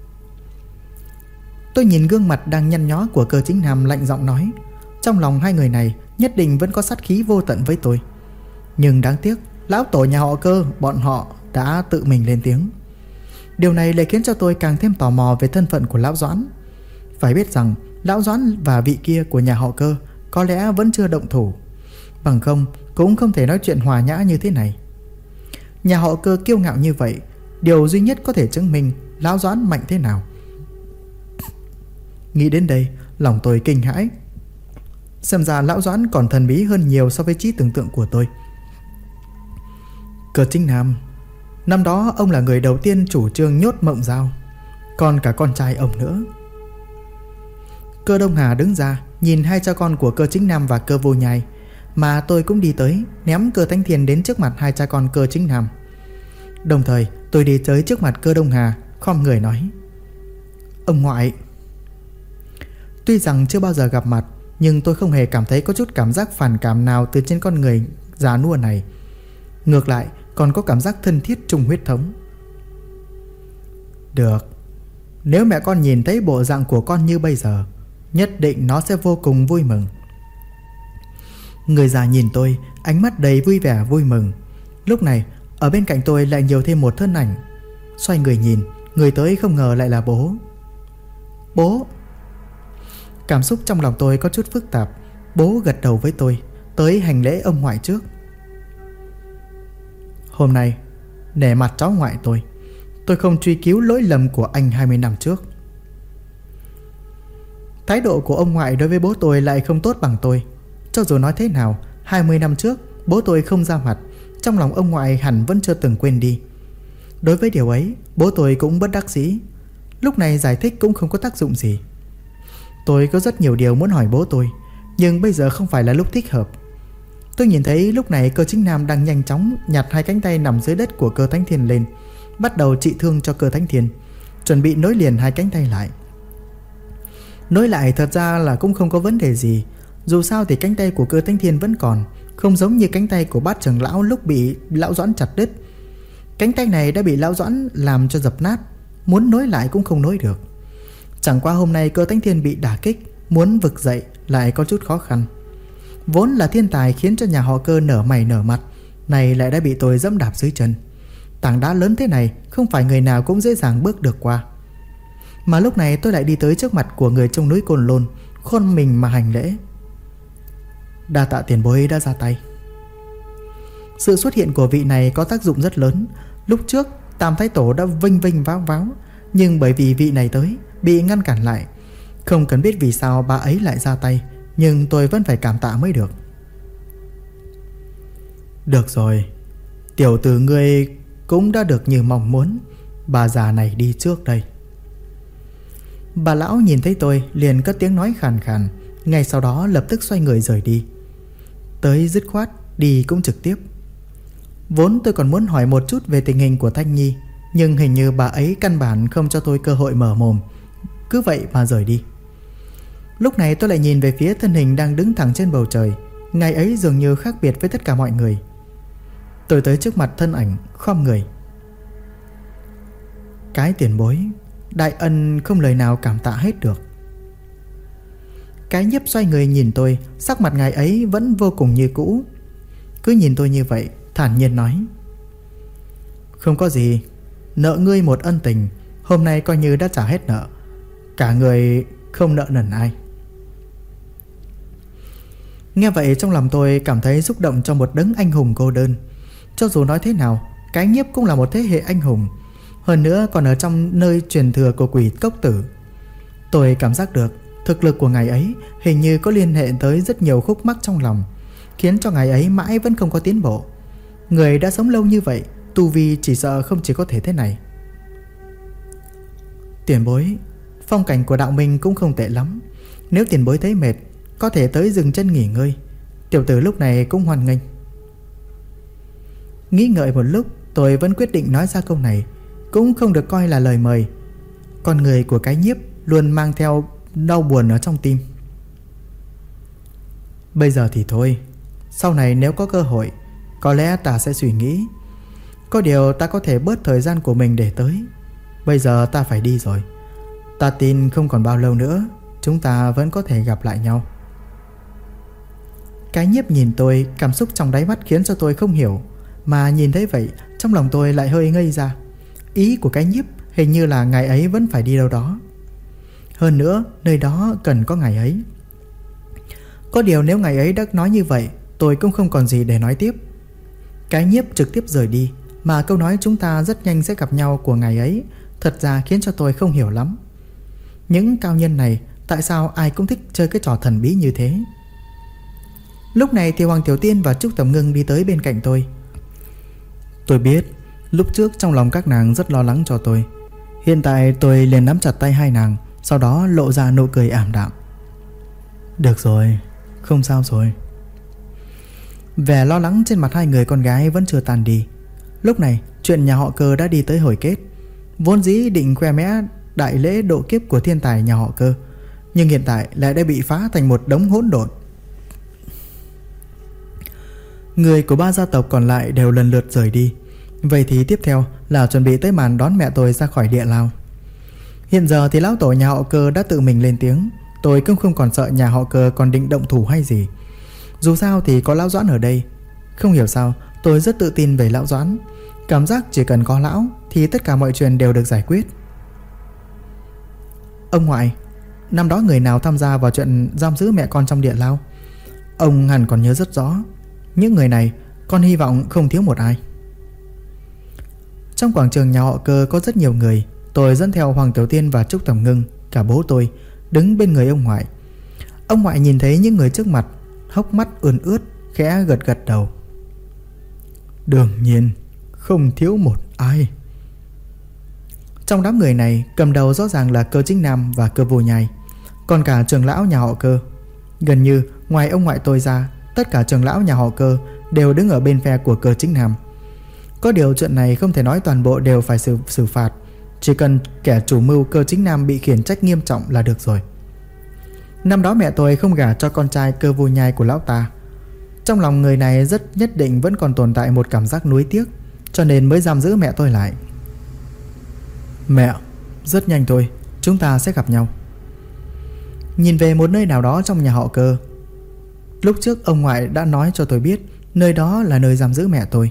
Tôi nhìn gương mặt đang nhăn nhó của Cơ Chính Nam lạnh giọng nói. Trong lòng hai người này nhất định vẫn có sát khí vô tận với tôi. Nhưng đáng tiếc lão tổ nhà họ Cơ bọn họ đã tự mình lên tiếng. Điều này lại khiến cho tôi càng thêm tò mò về thân phận của Lão Doãn. Phải biết rằng Lão Doãn và vị kia của nhà họ Cơ có lẽ vẫn chưa động thủ, bằng không cũng không thể nói chuyện hòa nhã như thế này. Nhà họ Cơ kiêu ngạo như vậy, điều duy nhất có thể chứng minh Lão Doãn mạnh thế nào. Nghĩ đến đây, lòng tôi kinh hãi. Xem ra Lão Doãn còn thần bí hơn nhiều so với trí tưởng tượng của tôi. Cơ Chính Nam, năm đó ông là người đầu tiên chủ trương nhốt Mộng Dao, còn cả con trai ông nữa. Cơ Đông Hà đứng ra nhìn hai cha con của Cơ Chính Nam và Cơ Vô Nhai, mà tôi cũng đi tới ném Cơ Thánh Thiên đến trước mặt hai cha con Cơ Chính Nam. Đồng thời tôi đi tới trước mặt Cơ Đông Hà, khom người nói: Ông ngoại. Tuy rằng chưa bao giờ gặp mặt, nhưng tôi không hề cảm thấy có chút cảm giác phản cảm nào từ trên con người già nua này. Ngược lại còn có cảm giác thân thiết chung huyết thống. Được, nếu mẹ con nhìn thấy bộ dạng của con như bây giờ, nhất định nó sẽ vô cùng vui mừng. Người già nhìn tôi, ánh mắt đầy vui vẻ vui mừng. Lúc này ở bên cạnh tôi lại nhiều thêm một thân ảnh. Xoay người nhìn, người tới không ngờ lại là bố. Bố. Cảm xúc trong lòng tôi có chút phức tạp. Bố gật đầu với tôi, tới hành lễ ông ngoại trước. Hôm nay nể mặt cháu ngoại tôi không truy cứu lỗi lầm của anh 20 năm trước. Thái độ của ông ngoại đối với bố tôi lại không tốt bằng tôi. Cho dù nói thế nào, 20 năm trước bố tôi không ra mặt, trong lòng ông ngoại hẳn vẫn chưa từng quên đi. Đối với điều ấy, bố tôi cũng bất đắc dĩ. Lúc này giải thích cũng không có tác dụng gì. Tôi có rất nhiều điều muốn hỏi bố tôi, nhưng bây giờ không phải là lúc thích hợp. Tôi nhìn thấy lúc này Cơ Chính Nam đang nhanh chóng nhặt hai cánh tay nằm dưới đất của Cơ Thánh Thiên lên, bắt đầu trị thương cho Cơ Thánh Thiên, chuẩn bị nối liền hai cánh tay lại. Nối lại thật ra là cũng không có vấn đề gì. Dù sao thì cánh tay của Cơ Thánh Thiên vẫn còn, không giống như cánh tay của Bát Trưởng Lão lúc bị Lão Doãn chặt đứt. Cánh tay này đã bị Lão Doãn làm cho dập nát, muốn nối lại cũng không nối được. Chẳng qua hôm nay Cơ Thánh Thiên bị đả kích, muốn vực dậy lại có chút khó khăn. Vốn là thiên tài khiến cho nhà họ Cơ nở mày nở mặt, này lại đã bị tôi dẫm đạp dưới chân. Tảng đá lớn thế này không phải người nào cũng dễ dàng bước được qua. Mà lúc này tôi lại đi tới trước mặt của người trong núi Côn Lôn, khom mình mà hành lễ. Đa tạ tiền bối đã ra tay. Sự xuất hiện của vị này có tác dụng rất lớn. Lúc trước Tam Thái Tổ đã vinh vinh váo váo, nhưng bởi vì vị này tới, bị ngăn cản lại. Không cần biết vì sao bà ấy lại ra tay, nhưng tôi vẫn phải cảm tạ mới được. Được rồi, tiểu tử ngươi cũng đã được như mong muốn. Bà già này đi trước đây. Bà lão nhìn thấy tôi liền cất tiếng nói khàn khàn, ngay sau đó lập tức xoay người rời đi. Tới dứt khoát, đi cũng trực tiếp. Vốn tôi còn muốn hỏi một chút về tình hình của Thanh Nhi, nhưng hình như bà ấy căn bản không cho tôi cơ hội mở mồm, cứ vậy mà rời đi. Lúc này tôi lại nhìn về phía thân hình đang đứng thẳng trên bầu trời. Ngày ấy dường như khác biệt với tất cả mọi người. Tôi tới trước mặt thân ảnh, khom người. Cái tiền bối, đại ân không lời nào cảm tạ hết được. Cái Nhiếp xoay người nhìn tôi, sắc mặt ngài ấy vẫn vô cùng như cũ. Cứ nhìn tôi như vậy, thản nhiên nói: Không có gì, nợ ngươi một ân tình, hôm nay coi như đã trả hết nợ. Cả người không nợ nần ai. Nghe vậy trong lòng tôi cảm thấy xúc động cho một đấng anh hùng cô đơn. Cho dù nói thế nào, Cái Nhiếp cũng là một thế hệ anh hùng, hơn nữa còn ở trong nơi truyền thừa của Quỷ Cốc Tử. Tôi cảm giác được thực lực của ngài ấy hình như có liên hệ tới rất nhiều khúc mắc trong lòng, khiến cho ngài ấy mãi vẫn không có tiến bộ. Người đã sống lâu như vậy, tu vi chỉ sợ không chỉ có thể thế này. Tiền bối, phong cảnh của đạo minh cũng không tệ lắm. Nếu tiền bối thấy mệt, có thể tới dừng chân nghỉ ngơi. Tiểu tử lúc này cũng hoan nghênh. Nghĩ ngợi một lúc, tôi vẫn quyết định nói ra câu này, cũng không được coi là lời mời. Con người của Cái Nhiếp luôn mang theo đau buồn ở trong tim. Bây giờ thì thôi, sau này nếu có cơ hội, có lẽ ta sẽ suy nghĩ. Có điều ta có thể bớt thời gian của mình để tới. Bây giờ ta phải đi rồi. Ta tin không còn bao lâu nữa chúng ta vẫn có thể gặp lại nhau. Cái Nhiếp nhìn tôi, cảm xúc trong đáy mắt khiến cho tôi không hiểu. Mà nhìn thấy vậy, trong lòng tôi lại hơi ngây ra. Ý của Cái Nhiếp Hình như là ngày ấy vẫn phải đi đâu đó. Hơn nữa nơi đó cần có ngày ấy. Có điều nếu ngày ấy đã nói như vậy, tôi cũng không còn gì để nói tiếp. Cái nhiếp trực tiếp rời đi, mà câu nói chúng ta rất nhanh sẽ gặp nhau của ngày ấy thật ra khiến cho tôi không hiểu lắm. Những cao nhân này tại sao ai cũng thích chơi cái trò thần bí như thế? Lúc này thì Hoàng Tiểu Tiên và Trúc Tầm Ngưng đi tới bên cạnh tôi. Tôi biết lúc trước trong lòng các nàng rất lo lắng cho tôi. Hiện tại tôi liền nắm chặt tay hai nàng, sau đó lộ ra nụ cười ảm đạm. Được rồi, không sao rồi. Vẻ lo lắng trên mặt hai người con gái vẫn chưa tan đi. Lúc này chuyện nhà họ Cơ đã đi tới hồi kết. Vốn dĩ định khoe mẽ đại lễ độ kiếp của thiên tài nhà họ Cơ, nhưng hiện tại lại đã bị phá thành một đống hỗn độn. Người của ba gia tộc còn lại đều lần lượt rời đi. Vậy thì tiếp theo là chuẩn bị tới màn đón mẹ tôi ra khỏi địa lao. Hiện giờ thì lão tổ nhà họ Cơ đã tự mình lên tiếng. Tôi cũng không còn sợ nhà họ Cơ còn định động thủ hay gì. Dù sao thì có lão Doãn ở đây. Không hiểu sao tôi rất tự tin về lão Doãn. Cảm giác chỉ cần có lão thì tất cả mọi chuyện đều được giải quyết. Ông ngoại, năm đó người nào tham gia vào chuyện giam giữ mẹ con trong địa lao? Ông hẳn còn nhớ rất rõ. Những người này con hy vọng không thiếu một ai. Trong quảng trường nhà họ Cơ có rất nhiều người. Tôi dẫn theo Hoàng Tiểu Tiên và Trúc Tầm Ngưng, cả bố tôi, đứng bên người ông ngoại. Ông ngoại nhìn thấy những người trước mặt, hốc mắt ươn ướt, khẽ gật gật đầu. Đương nhiên không thiếu một ai. Trong đám người này, cầm đầu rõ ràng là Cơ Chính Nam và Cơ Vô Nhai, còn cả trưởng lão nhà họ Cơ. Gần như ngoài ông ngoại tôi ra, tất cả trưởng lão nhà họ Cơ đều đứng ở bên phe của Cơ Chính Nam. Có điều chuyện này không thể nói toàn bộ đều phải xử phạt. Chỉ cần kẻ chủ mưu Cơ Chính Nam bị khiển trách nghiêm trọng là được rồi. Năm đó mẹ tôi không gả cho con trai Cơ Vô Nhai của lão ta. Trong lòng người này rất nhất định vẫn còn tồn tại một cảm giác nuối tiếc, cho nên mới giam giữ mẹ tôi lại. Mẹ, rất nhanh thôi, chúng ta sẽ gặp nhau. Nhìn về một nơi nào đó trong nhà họ Cơ. Lúc trước ông ngoại đã nói cho tôi biết nơi đó là nơi giam giữ mẹ tôi.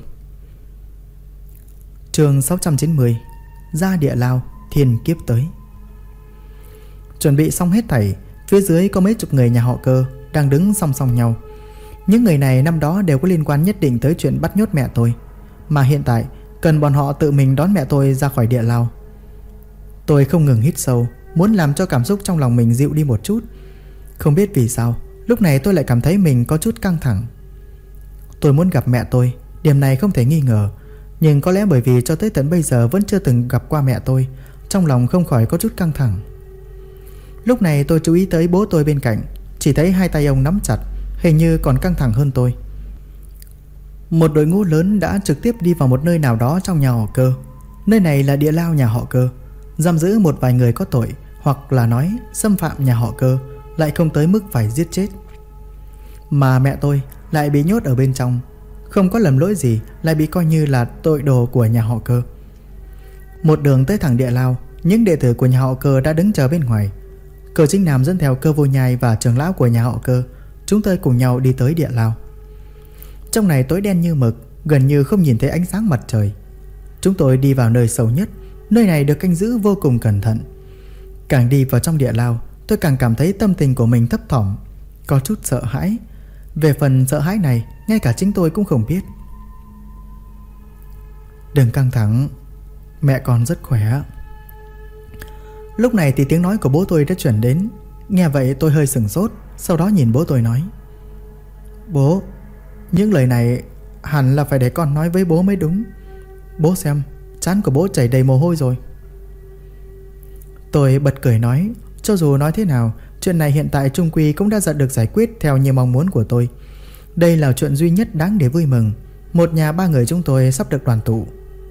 Chương 690. Ra địa lao, thiên kiếp tới. Chuẩn bị xong hết thảy, phía dưới có mấy chục người nhà họ Cơ đang đứng song song nhau. Những người này năm đó đều có liên quan nhất định tới chuyện bắt nhốt mẹ tôi, mà hiện tại cần bọn họ tự mình đón mẹ tôi ra khỏi địa lao. Tôi không ngừng hít sâu, muốn làm cho cảm xúc trong lòng mình dịu đi một chút. Không biết vì sao, lúc này tôi lại cảm thấy mình có chút căng thẳng. Tôi muốn gặp mẹ tôi, điểm này không thể nghi ngờ. Nhưng có lẽ bởi vì cho tới tận bây giờ vẫn chưa từng gặp qua mẹ tôi, trong lòng không khỏi có chút căng thẳng. Lúc này tôi chú ý tới bố tôi bên cạnh, chỉ thấy hai tay ông nắm chặt, hình như còn căng thẳng hơn tôi. Một đội ngũ lớn đã trực tiếp đi vào một nơi nào đó trong nhà họ Cơ. Nơi này là địa lao nhà họ Cơ, giam giữ một vài người có tội, hoặc là nói xâm phạm nhà họ Cơ, lại không tới mức phải giết chết. Mà mẹ tôi lại bị nhốt ở bên trong, không có lầm lỗi gì lại bị coi như là tội đồ của nhà họ Cơ. Một đường tới thẳng địa lao, những đệ tử của nhà họ Cơ đã đứng chờ bên ngoài. Cơ Chính Nam dẫn theo Cơ Vô Nhai và trưởng lão của nhà họ Cơ, chúng tôi cùng nhau đi tới địa lao. Trong này tối đen như mực, gần như không nhìn thấy ánh sáng mặt trời. Chúng tôi đi vào nơi sâu nhất. Nơi này được canh giữ vô cùng cẩn thận. Càng đi vào trong địa lao, tôi càng cảm thấy tâm tình của mình thấp thỏm, có chút sợ hãi. Về phần sợ hãi này, ngay cả chính tôi cũng không biết. Đừng căng thẳng, mẹ con rất khỏe. Lúc này thì tiếng nói của bố tôi đã chuyển đến. Nghe vậy tôi hơi sửng sốt, sau đó nhìn bố tôi nói: Bố, những lời này hẳn là phải để con nói với bố mới đúng. Bố xem, trán của bố chảy đầy mồ hôi rồi. Tôi bật cười nói, cho dù nói thế nào, chuyện này hiện tại chung quy cũng đã được giải quyết theo như mong muốn của tôi. Đây là chuyện duy nhất đáng để vui mừng. Một nhà ba người chúng tôi sắp được đoàn tụ.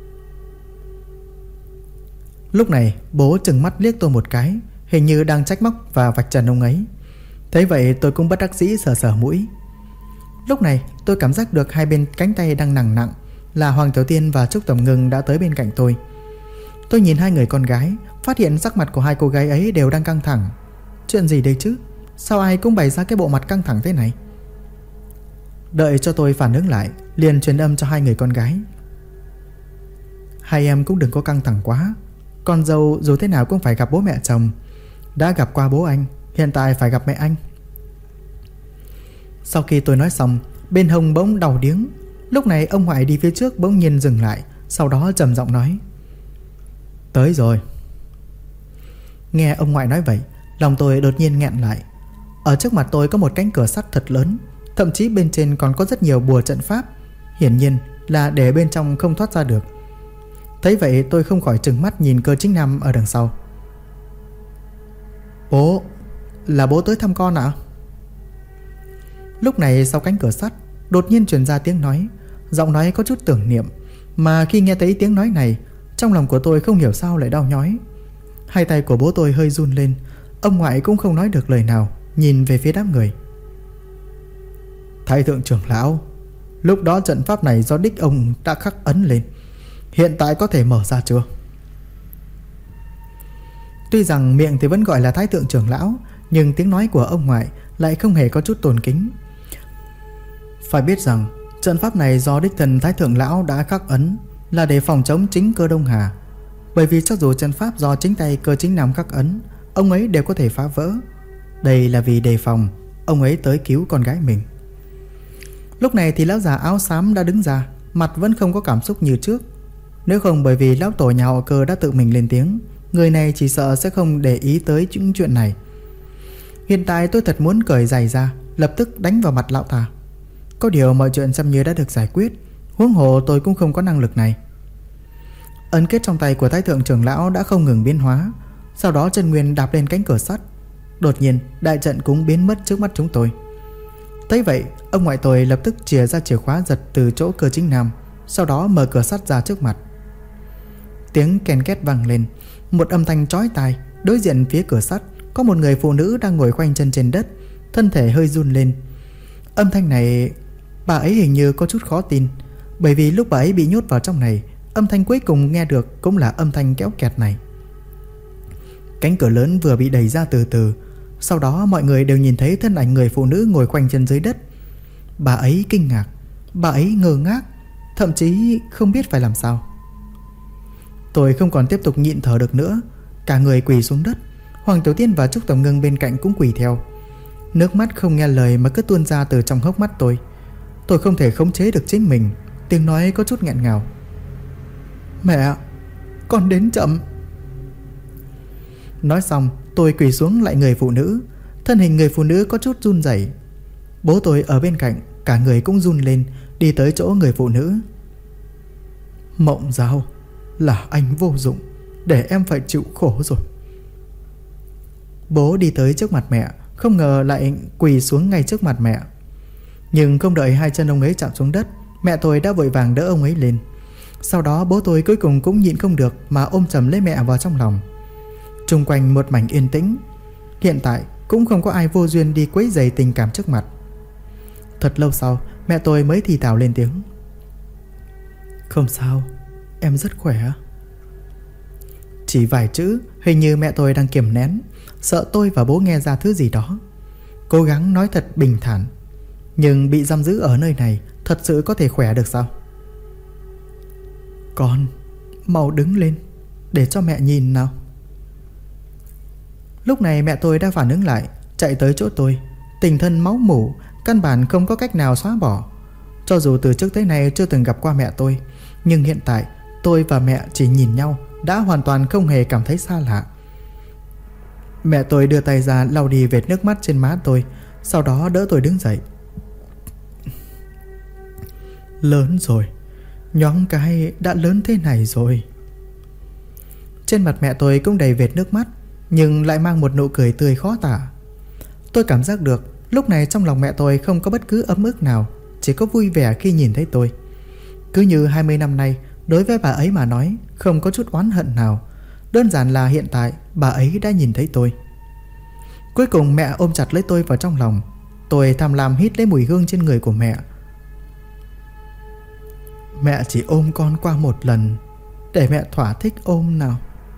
Lúc này bố trừng mắt liếc tôi một cái, hình như đang trách móc và vạch trần ông ấy. Thế vậy tôi cũng bất đắc dĩ sờ sờ mũi. Lúc này tôi cảm giác được hai bên cánh tay đang nặng nặng là Hoàng Tiểu Tiên và Trúc Tầm Ngưng đã tới bên cạnh tôi. Tôi nhìn hai người con gái, phát hiện sắc mặt của hai cô gái ấy đều đang căng thẳng. Chuyện gì đây chứ? Sao ai cũng bày ra cái bộ mặt căng thẳng thế này? Đợi cho tôi phản ứng lại, liền truyền âm cho hai người con gái: Hai em cũng đừng có căng thẳng quá. Con dâu dù thế nào cũng phải gặp bố mẹ chồng. Đã gặp qua bố anh, hiện tại phải gặp mẹ anh. Sau khi tôi nói xong, bên hông bỗng đau điếng. Lúc này ông ngoại đi phía trước bỗng nhiên dừng lại, sau đó trầm giọng nói: Tới rồi. Nghe ông ngoại nói vậy, lòng tôi đột nhiên nghẹn lại. Ở trước mặt tôi có một cánh cửa sắt thật lớn, thậm chí bên trên còn có rất nhiều bùa trận pháp, hiển nhiên là để bên trong không thoát ra được. Thấy vậy tôi không khỏi trừng mắt nhìn Cơ Chính Nam ở đằng sau. Bố, là bố tới thăm con ạ? Lúc này sau cánh cửa sắt đột nhiên truyền ra tiếng nói, giọng nói có chút tưởng niệm. Mà khi nghe thấy tiếng nói này, trong lòng của tôi không hiểu sao lại đau nhói. Hai tay của bố tôi hơi run lên. Ông ngoại cũng không nói được lời nào, nhìn về phía đám người. Thái thượng trưởng lão, lúc đó trận pháp này do đích ông đã khắc ấn lên, hiện tại có thể mở ra chưa? Tuy rằng miệng thì vẫn gọi là Thái thượng trưởng lão, nhưng tiếng nói của ông ngoại lại không hề có chút tôn kính. Phải biết rằng trận pháp này do đích thân Thái thượng lão đã khắc ấn là để phòng chống chính Cơ Đông Hà. Bởi vì cho dù trận pháp do chính tay Cơ Chính Nam khắc ấn, ông ấy đều có thể phá vỡ. Đây là vì đề phòng ông ấy tới cứu con gái mình. Lúc này thì lão già áo xám đã đứng ra, mặt vẫn không có cảm xúc như trước. Nếu không bởi vì lão tổ nhà họ Cơ đã tự mình lên tiếng, người này chỉ sợ sẽ không để ý tới những chuyện này. Hiện tại tôi thật muốn cởi giày ra, lập tức đánh vào mặt lão ta. Có điều mọi chuyện xem như đã được giải quyết, huống hồ tôi cũng không có năng lực này. Ấn kết trong tay của Thái thượng trưởng lão đã không ngừng biến hóa. Sau đó chân nguyên đạp lên cánh cửa sắt. Đột nhiên đại trận cũng biến mất trước mắt chúng tôi. Thấy vậy, ông ngoại tôi lập tức chìa ra chìa khóa giật từ chỗ Cơ Chính Nam, sau đó mở cửa sắt ra trước mặt. Tiếng ken két vang lên, một âm thanh chói tai. Đối diện phía cửa sắt có một người phụ nữ đang ngồi khoanh chân trên đất, thân thể hơi run lên. Âm thanh này, bà ấy hình như có chút khó tin, bởi vì lúc bà ấy bị nhốt vào trong này, âm thanh cuối cùng nghe được cũng là âm thanh kéo kẹt này. Cánh cửa lớn vừa bị đẩy ra từ từ. Sau đó mọi người đều nhìn thấy thân ảnh người phụ nữ ngồi khoanh chân dưới đất. Bà ấy kinh ngạc, bà ấy ngơ ngác, thậm chí không biết phải làm sao. Tôi không còn tiếp tục nhịn thở được nữa, cả người quỳ xuống đất. Hoàng Tiểu Tiên và Trúc Tổng Ngưng bên cạnh cũng quỳ theo. Nước mắt không nghe lời mà cứ tuôn ra từ trong hốc mắt tôi. Tôi không thể khống chế được chính mình, tiếng nói có chút nghẹn ngào. Mẹ, con đến chậm. Nói xong tôi quỳ xuống lại người phụ nữ. Thân hình người phụ nữ có chút run rẩy. Bố tôi ở bên cạnh, cả người cũng run lên, đi tới chỗ người phụ nữ. Mộng Giao, là anh vô dụng, để em phải chịu khổ rồi. Bố đi tới trước mặt mẹ, không ngờ lại quỳ xuống ngay trước mặt mẹ. Nhưng không đợi hai chân ông ấy chạm xuống đất, mẹ tôi đã vội vàng đỡ ông ấy lên. Sau đó bố tôi cuối cùng cũng nhịn không được mà ôm chầm lấy mẹ vào trong lòng. Xung quanh một mảnh yên tĩnh. Hiện tại cũng không có ai vô duyên đi quấy rầy tình cảm trước mặt. Thật lâu sau mẹ tôi mới thì thào lên tiếng. Không sao, em rất khỏe. Chỉ vài chữ, hình như mẹ tôi đang kiềm nén, sợ tôi và bố nghe ra thứ gì đó. Cố gắng nói thật bình thản. Nhưng bị giam giữ ở nơi này thật sự có thể khỏe được sao? Con, mau đứng lên, để cho mẹ nhìn nào. Lúc này mẹ tôi đã phản ứng lại, chạy tới chỗ tôi. Tình thân máu mủ, căn bản không có cách nào xóa bỏ. Cho dù từ trước tới nay chưa từng gặp qua mẹ tôi, nhưng hiện tại tôi và mẹ chỉ nhìn nhau đã hoàn toàn không hề cảm thấy xa lạ. Mẹ tôi đưa tay ra lau đi vệt nước mắt trên má tôi, sau đó đỡ tôi đứng dậy. Lớn rồi, nhoáng cái đã lớn thế này rồi. Trên mặt mẹ tôi cũng đầy vệt nước mắt, nhưng lại mang một nụ cười tươi khó tả. Tôi cảm giác được lúc này trong lòng mẹ tôi không có bất cứ ấm ức nào, chỉ có vui vẻ khi nhìn thấy tôi. Cứ như 20 năm nay, đối với bà ấy mà nói không có chút oán hận nào. Đơn giản là hiện tại bà ấy đã nhìn thấy tôi. Cuối cùng mẹ ôm chặt lấy tôi vào trong lòng. Tôi tham lam hít lấy mùi hương trên người của mẹ. Mẹ chỉ ôm con qua một lần, để mẹ thỏa thích ôm nào.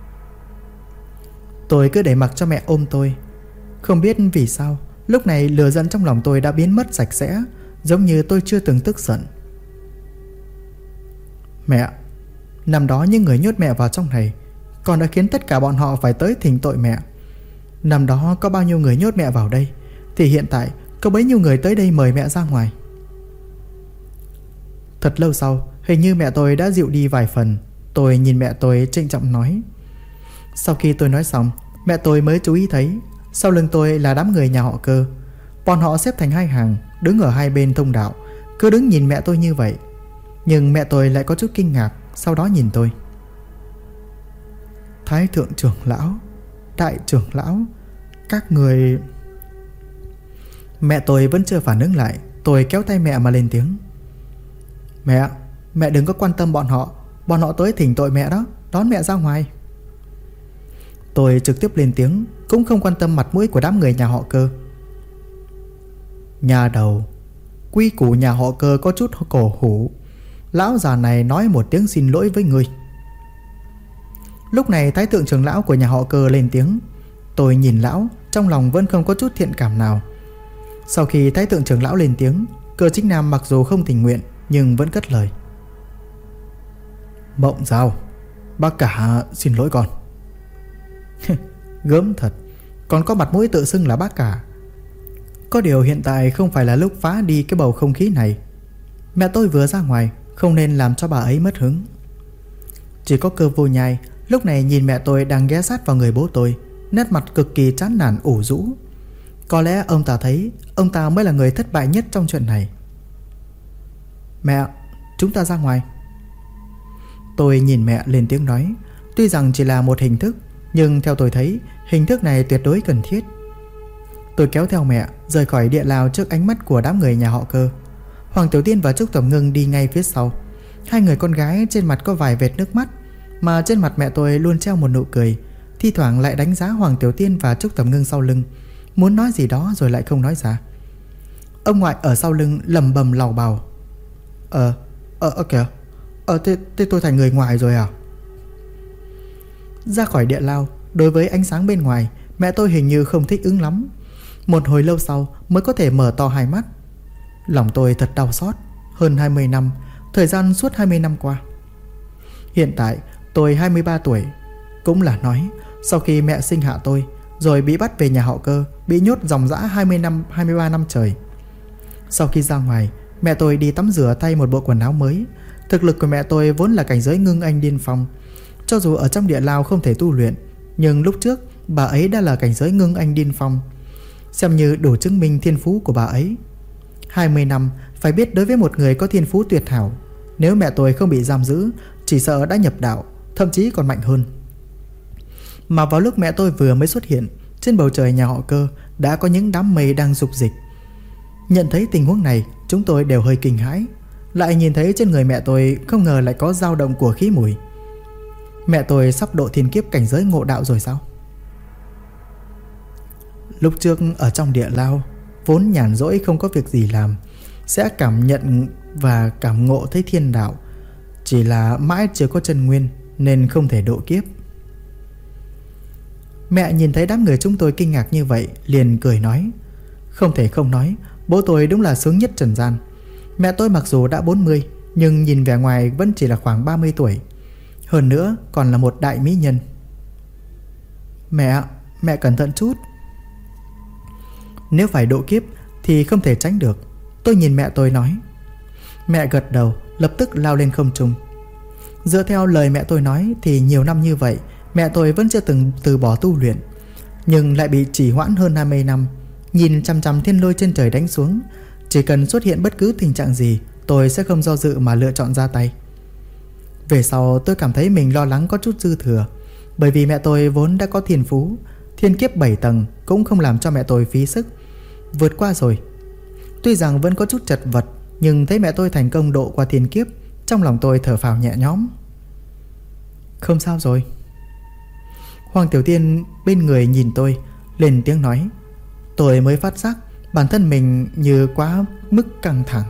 Tôi cứ để mặc cho mẹ ôm tôi. Không biết vì sao lúc này lửa giận trong lòng tôi đã biến mất sạch sẽ, giống như tôi chưa từng tức giận. Mẹ, năm đó những người nhốt mẹ vào trong này Còn đã khiến tất cả bọn họ phải tới thỉnh tội mẹ. Năm đó có bao nhiêu người nhốt mẹ vào đây, thì hiện tại có bấy nhiêu người tới đây mời mẹ ra ngoài. Thật lâu sau, hình như mẹ tôi đã dịu đi vài phần. Tôi nhìn mẹ tôi trịnh trọng nói. Sau khi tôi nói xong, mẹ tôi mới chú ý thấy sau lưng tôi là đám người nhà họ Cơ. Bọn họ xếp thành hai hàng, đứng ở hai bên thông đạo, cứ đứng nhìn mẹ tôi như vậy. Nhưng mẹ tôi lại có chút kinh ngạc, sau đó nhìn tôi. Thái thượng trưởng lão, đại trưởng lão, các người... Mẹ tôi vẫn chưa phản ứng lại. Tôi kéo tay mẹ mà lên tiếng. Mẹ đừng có quan tâm bọn họ. Bọn họ tới thỉnh tội mẹ đó, đón mẹ ra ngoài. Tôi trực tiếp lên tiếng, cũng không quan tâm mặt mũi của đám người nhà họ Cơ. Nhà đầu, quy củ nhà họ Cơ có chút cổ hủ. Lão già này nói một tiếng xin lỗi với người. Lúc này thái thượng trưởng lão của nhà họ Cơ lên tiếng. Tôi nhìn lão, trong lòng vẫn không có chút thiện cảm nào. Sau khi thái thượng trưởng lão lên tiếng, Cơ Chính Nam mặc dù không tình nguyện nhưng vẫn cất lời. Mộng Giao, bác cả xin lỗi con. Gớm thật, còn có mặt mũi tự xưng là bác cả. Có điều hiện tại không phải là lúc phá đi cái bầu không khí này. Mẹ tôi vừa ra ngoài, không nên làm cho bà ấy mất hứng. Chỉ có Cơ Vô Nhai lúc này nhìn mẹ tôi đang ghé sát vào người bố tôi, nét mặt cực kỳ chán nản ủ rũ. Có lẽ ông ta thấy ông ta mới là người thất bại nhất trong chuyện này. Mẹ, chúng ta ra ngoài. Tôi nhìn mẹ lên tiếng nói. Tuy rằng chỉ là một hình thức, nhưng theo tôi thấy hình thức này tuyệt đối cần thiết. Tôi kéo theo mẹ rời khỏi địa lao trước ánh mắt của đám người nhà họ Cơ. Hoàng Tiểu Tiên và Trúc Tầm Ngưng đi ngay phía sau. Hai người con gái trên mặt có vài vệt nước mắt, mà trên mặt mẹ tôi luôn treo một nụ cười, thi thoảng lại đánh giá Hoàng Tiểu Tiên và Trúc Tầm Ngưng sau lưng, muốn nói gì đó rồi lại không nói ra. Ông ngoại ở sau lưng lầm bầm lầu bầu. Kìa, thế tôi thành người ngoài rồi à? Ra khỏi địa lao, đối với ánh sáng bên ngoài, mẹ tôi hình như không thích ứng lắm. Một hồi lâu sau mới có thể mở to hai mắt. Lòng tôi thật đau xót. Hơn 20 năm, thời gian suốt 20 năm qua. Hiện tại tôi 23 tuổi. Cũng là nói, sau khi mẹ sinh hạ tôi, rồi bị bắt về nhà họ Cơ, bị nhốt dòng dã 23 năm trời. Sau khi ra ngoài, mẹ tôi đi tắm rửa thay một bộ quần áo mới. Thực lực của mẹ tôi vốn là cảnh giới ngưng anh điên phong. Cho dù ở trong địa lao không thể tu luyện, nhưng lúc trước bà ấy đã là cảnh giới ngưng anh điên phong, xem như đủ chứng minh thiên phú của bà ấy. 20 năm, phải biết đối với một người có thiên phú tuyệt hảo, nếu mẹ tôi không bị giam giữ, chỉ sợ đã nhập đạo, thậm chí còn mạnh hơn. Mà vào lúc mẹ tôi vừa mới xuất hiện, trên bầu trời nhà họ Cơ đã có những đám mây đang rục dịch. Nhận thấy tình huống này, chúng tôi đều hơi kinh hãi. Lại nhìn thấy trên người mẹ tôi không ngờ lại có dao động của khí mùi. Mẹ tôi sắp độ thiên kiếp cảnh giới ngộ đạo rồi sao? Lúc trước ở trong địa lao, vốn nhàn rỗi không có việc gì làm, sẽ cảm nhận và cảm ngộ thấy thiên đạo. Chỉ là mãi chưa có chân nguyên nên không thể độ kiếp. Mẹ nhìn thấy đám người chúng tôi kinh ngạc như vậy, liền cười nói. Không thể không nói, bố tôi đúng là sướng nhất trần gian. Mẹ tôi mặc dù đã 40, nhưng nhìn vẻ ngoài vẫn chỉ là khoảng 30 tuổi. Hơn nữa còn là một đại mỹ nhân. Mẹ cẩn thận chút. Nếu phải độ kiếp thì không thể tránh được, tôi nhìn mẹ tôi nói. Mẹ gật đầu, lập tức lao lên không trung. Dựa theo lời mẹ tôi nói thì nhiều năm như vậy, mẹ tôi vẫn chưa từng từ bỏ tu luyện, nhưng lại bị trì hoãn hơn 20 năm. Nhìn chằm chằm thiên lôi trên trời đánh xuống, chỉ cần xuất hiện bất cứ tình trạng gì, tôi sẽ không do dự mà lựa chọn ra tay. Về sau tôi cảm thấy mình lo lắng có chút dư thừa, bởi vì mẹ tôi vốn đã có thiên phú, thiên kiếp 7 tầng cũng không làm cho mẹ tôi phí sức, vượt qua rồi. Tuy rằng vẫn có chút chật vật, nhưng thấy mẹ tôi thành công độ qua thiên kiếp, trong lòng tôi thở phào nhẹ nhõm. Không sao rồi. Hoàng Tiểu Tiên bên người nhìn tôi, lên tiếng nói. Tôi mới phát giác bản thân mình như quá mức căng thẳng.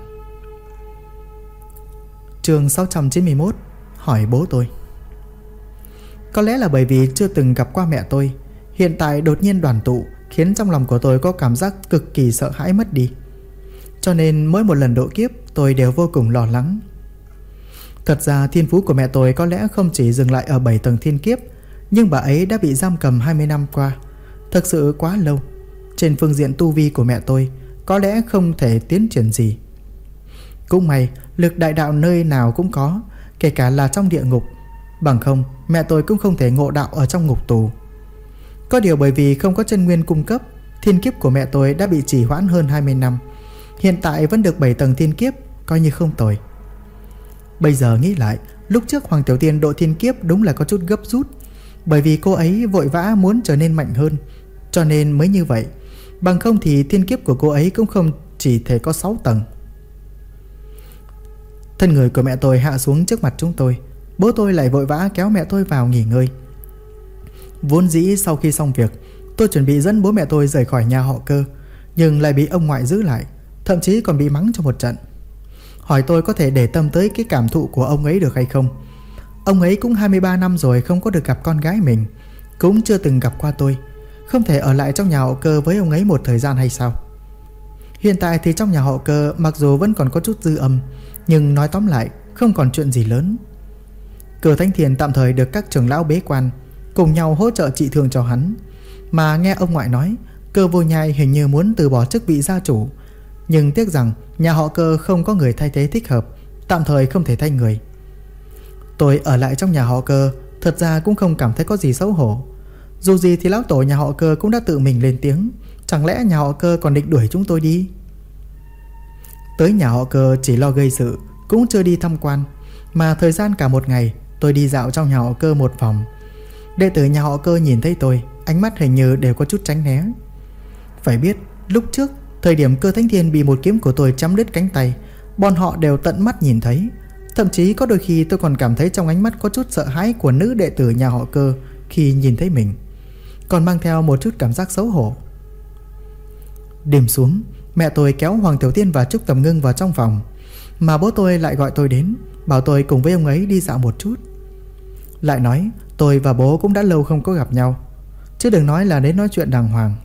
Chương 691. Hỏi bố tôi. Có lẽ là bởi vì chưa từng gặp qua mẹ tôi, hiện tại đột nhiên đoàn tụ khiến trong lòng của tôi có cảm giác cực kỳ sợ hãi mất đi. Cho nên mỗi một lần độ kiếp tôi đều vô cùng lo lắng. Thật ra thiên phú của mẹ tôi có lẽ không chỉ dừng lại ở 7 tầng thiên kiếp, Nhưng bà ấy đã bị giam cầm 20 năm qua, thực sự quá lâu. Trên phương diện tu vi của mẹ tôi có lẽ không thể tiến triển gì. Cũng may lực đại đạo nơi nào cũng có, kể cả là trong địa ngục. Bằng không mẹ tôi cũng không thể ngộ đạo ở trong ngục tù. Có điều bởi vì không có chân nguyên cung cấp, thiên kiếp của mẹ tôi đã bị trì hoãn hơn 20 năm. Hiện tại vẫn được 7 tầng thiên kiếp, coi như không tồi. Bây giờ nghĩ lại, lúc trước Hoàng Tiểu Tiên độ thiên kiếp đúng là có chút gấp rút. Bởi vì cô ấy vội vã muốn trở nên mạnh hơn, cho nên mới như vậy. Bằng không thì thiên kiếp của cô ấy cũng không chỉ thể có 6 tầng. Thân người của mẹ tôi hạ xuống trước mặt chúng tôi. Bố tôi lại vội vã kéo mẹ tôi vào nghỉ ngơi. Vốn dĩ sau khi xong việc, tôi chuẩn bị dẫn bố mẹ tôi rời khỏi nhà họ Cơ, nhưng lại bị ông ngoại giữ lại, thậm chí còn bị mắng cho một trận. Hỏi tôi có thể để tâm tới cái cảm thụ của ông ấy được hay không. Ông ấy cũng 23 năm rồi không có được gặp con gái mình, cũng chưa từng gặp qua tôi. Không thể ở lại trong nhà họ Cơ với ông ấy một thời gian hay sao? Hiện tại thì trong nhà họ Cơ mặc dù vẫn còn có chút dư âm, nhưng nói tóm lại không còn chuyện gì lớn. Cờ Thanh Thiền tạm thời được các trưởng lão bế quan, cùng nhau hỗ trợ trị thương cho hắn. Mà nghe ông ngoại nói, Cơ Vô Nhai hình như muốn từ bỏ chức vị gia chủ, nhưng tiếc rằng nhà họ Cơ không có người thay thế thích hợp, tạm thời không thể thay người. Tôi ở lại trong nhà họ Cơ thật ra cũng không cảm thấy có gì xấu hổ. Dù gì thì lão tổ nhà họ Cơ cũng đã tự mình lên tiếng, chẳng lẽ nhà họ Cơ còn định đuổi chúng tôi đi? Tới nhà họ Cơ chỉ lo gây sự, cũng chưa đi tham quan. Mà thời gian cả một ngày tôi đi dạo trong nhà họ Cơ một vòng. Đệ tử nhà họ Cơ nhìn thấy tôi, ánh mắt hình như đều có chút tránh né. Phải biết lúc trước thời điểm Cơ Thánh Thiên bị một kiếm của tôi chém đứt cánh tay, bọn họ đều tận mắt nhìn thấy. Thậm chí có đôi khi tôi còn cảm thấy trong ánh mắt có chút sợ hãi của nữ đệ tử nhà họ Cơ khi nhìn thấy mình, còn mang theo một chút cảm giác xấu hổ. Đêm xuống, mẹ tôi kéo Hoàng Tiểu Tiên và Trúc Tầm Ngưng vào trong phòng, mà bố tôi lại gọi tôi đến, bảo tôi cùng với ông ấy đi dạo một chút. Lại nói tôi và bố cũng đã lâu không có gặp nhau, chứ đừng nói là đến nói chuyện đàng hoàng.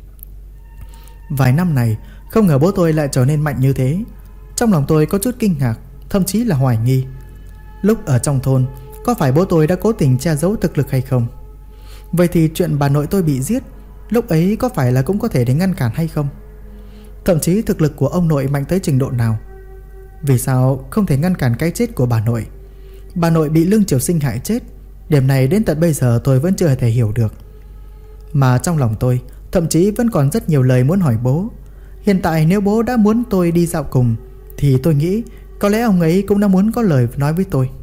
Vài năm này không ngờ bố tôi lại trở nên mạnh như thế. Trong lòng tôi có chút kinh ngạc, thậm chí là hoài nghi. Lúc ở trong thôn, có phải bố tôi đã cố tình che giấu thực lực hay không? Vậy thì chuyện bà nội tôi bị giết, lúc ấy có phải là cũng có thể để ngăn cản hay không? Thậm chí thực lực của ông nội mạnh tới trình độ nào? Vì sao không thể ngăn cản cái chết của bà nội? Bà nội bị Lương Triều Sinh hại chết, điểm này đến tận bây giờ tôi vẫn chưa thể hiểu được. Mà trong lòng tôi thậm chí vẫn còn rất nhiều lời muốn hỏi bố. Hiện tại nếu bố đã muốn tôi đi dạo cùng, thì tôi nghĩ có lẽ ông ấy cũng đã muốn có lời nói với tôi.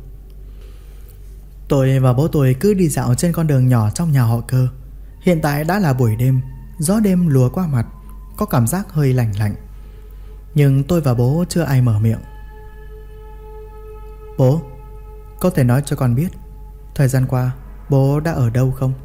Tôi và bố tôi cứ đi dạo trên con đường nhỏ trong nhà họ Cơ. Hiện tại đã là buổi đêm, gió đêm lùa qua mặt, có cảm giác hơi lạnh lạnh. Nhưng tôi và bố chưa ai mở miệng. Bố, có thể nói cho con biết thời gian qua bố đã ở đâu không?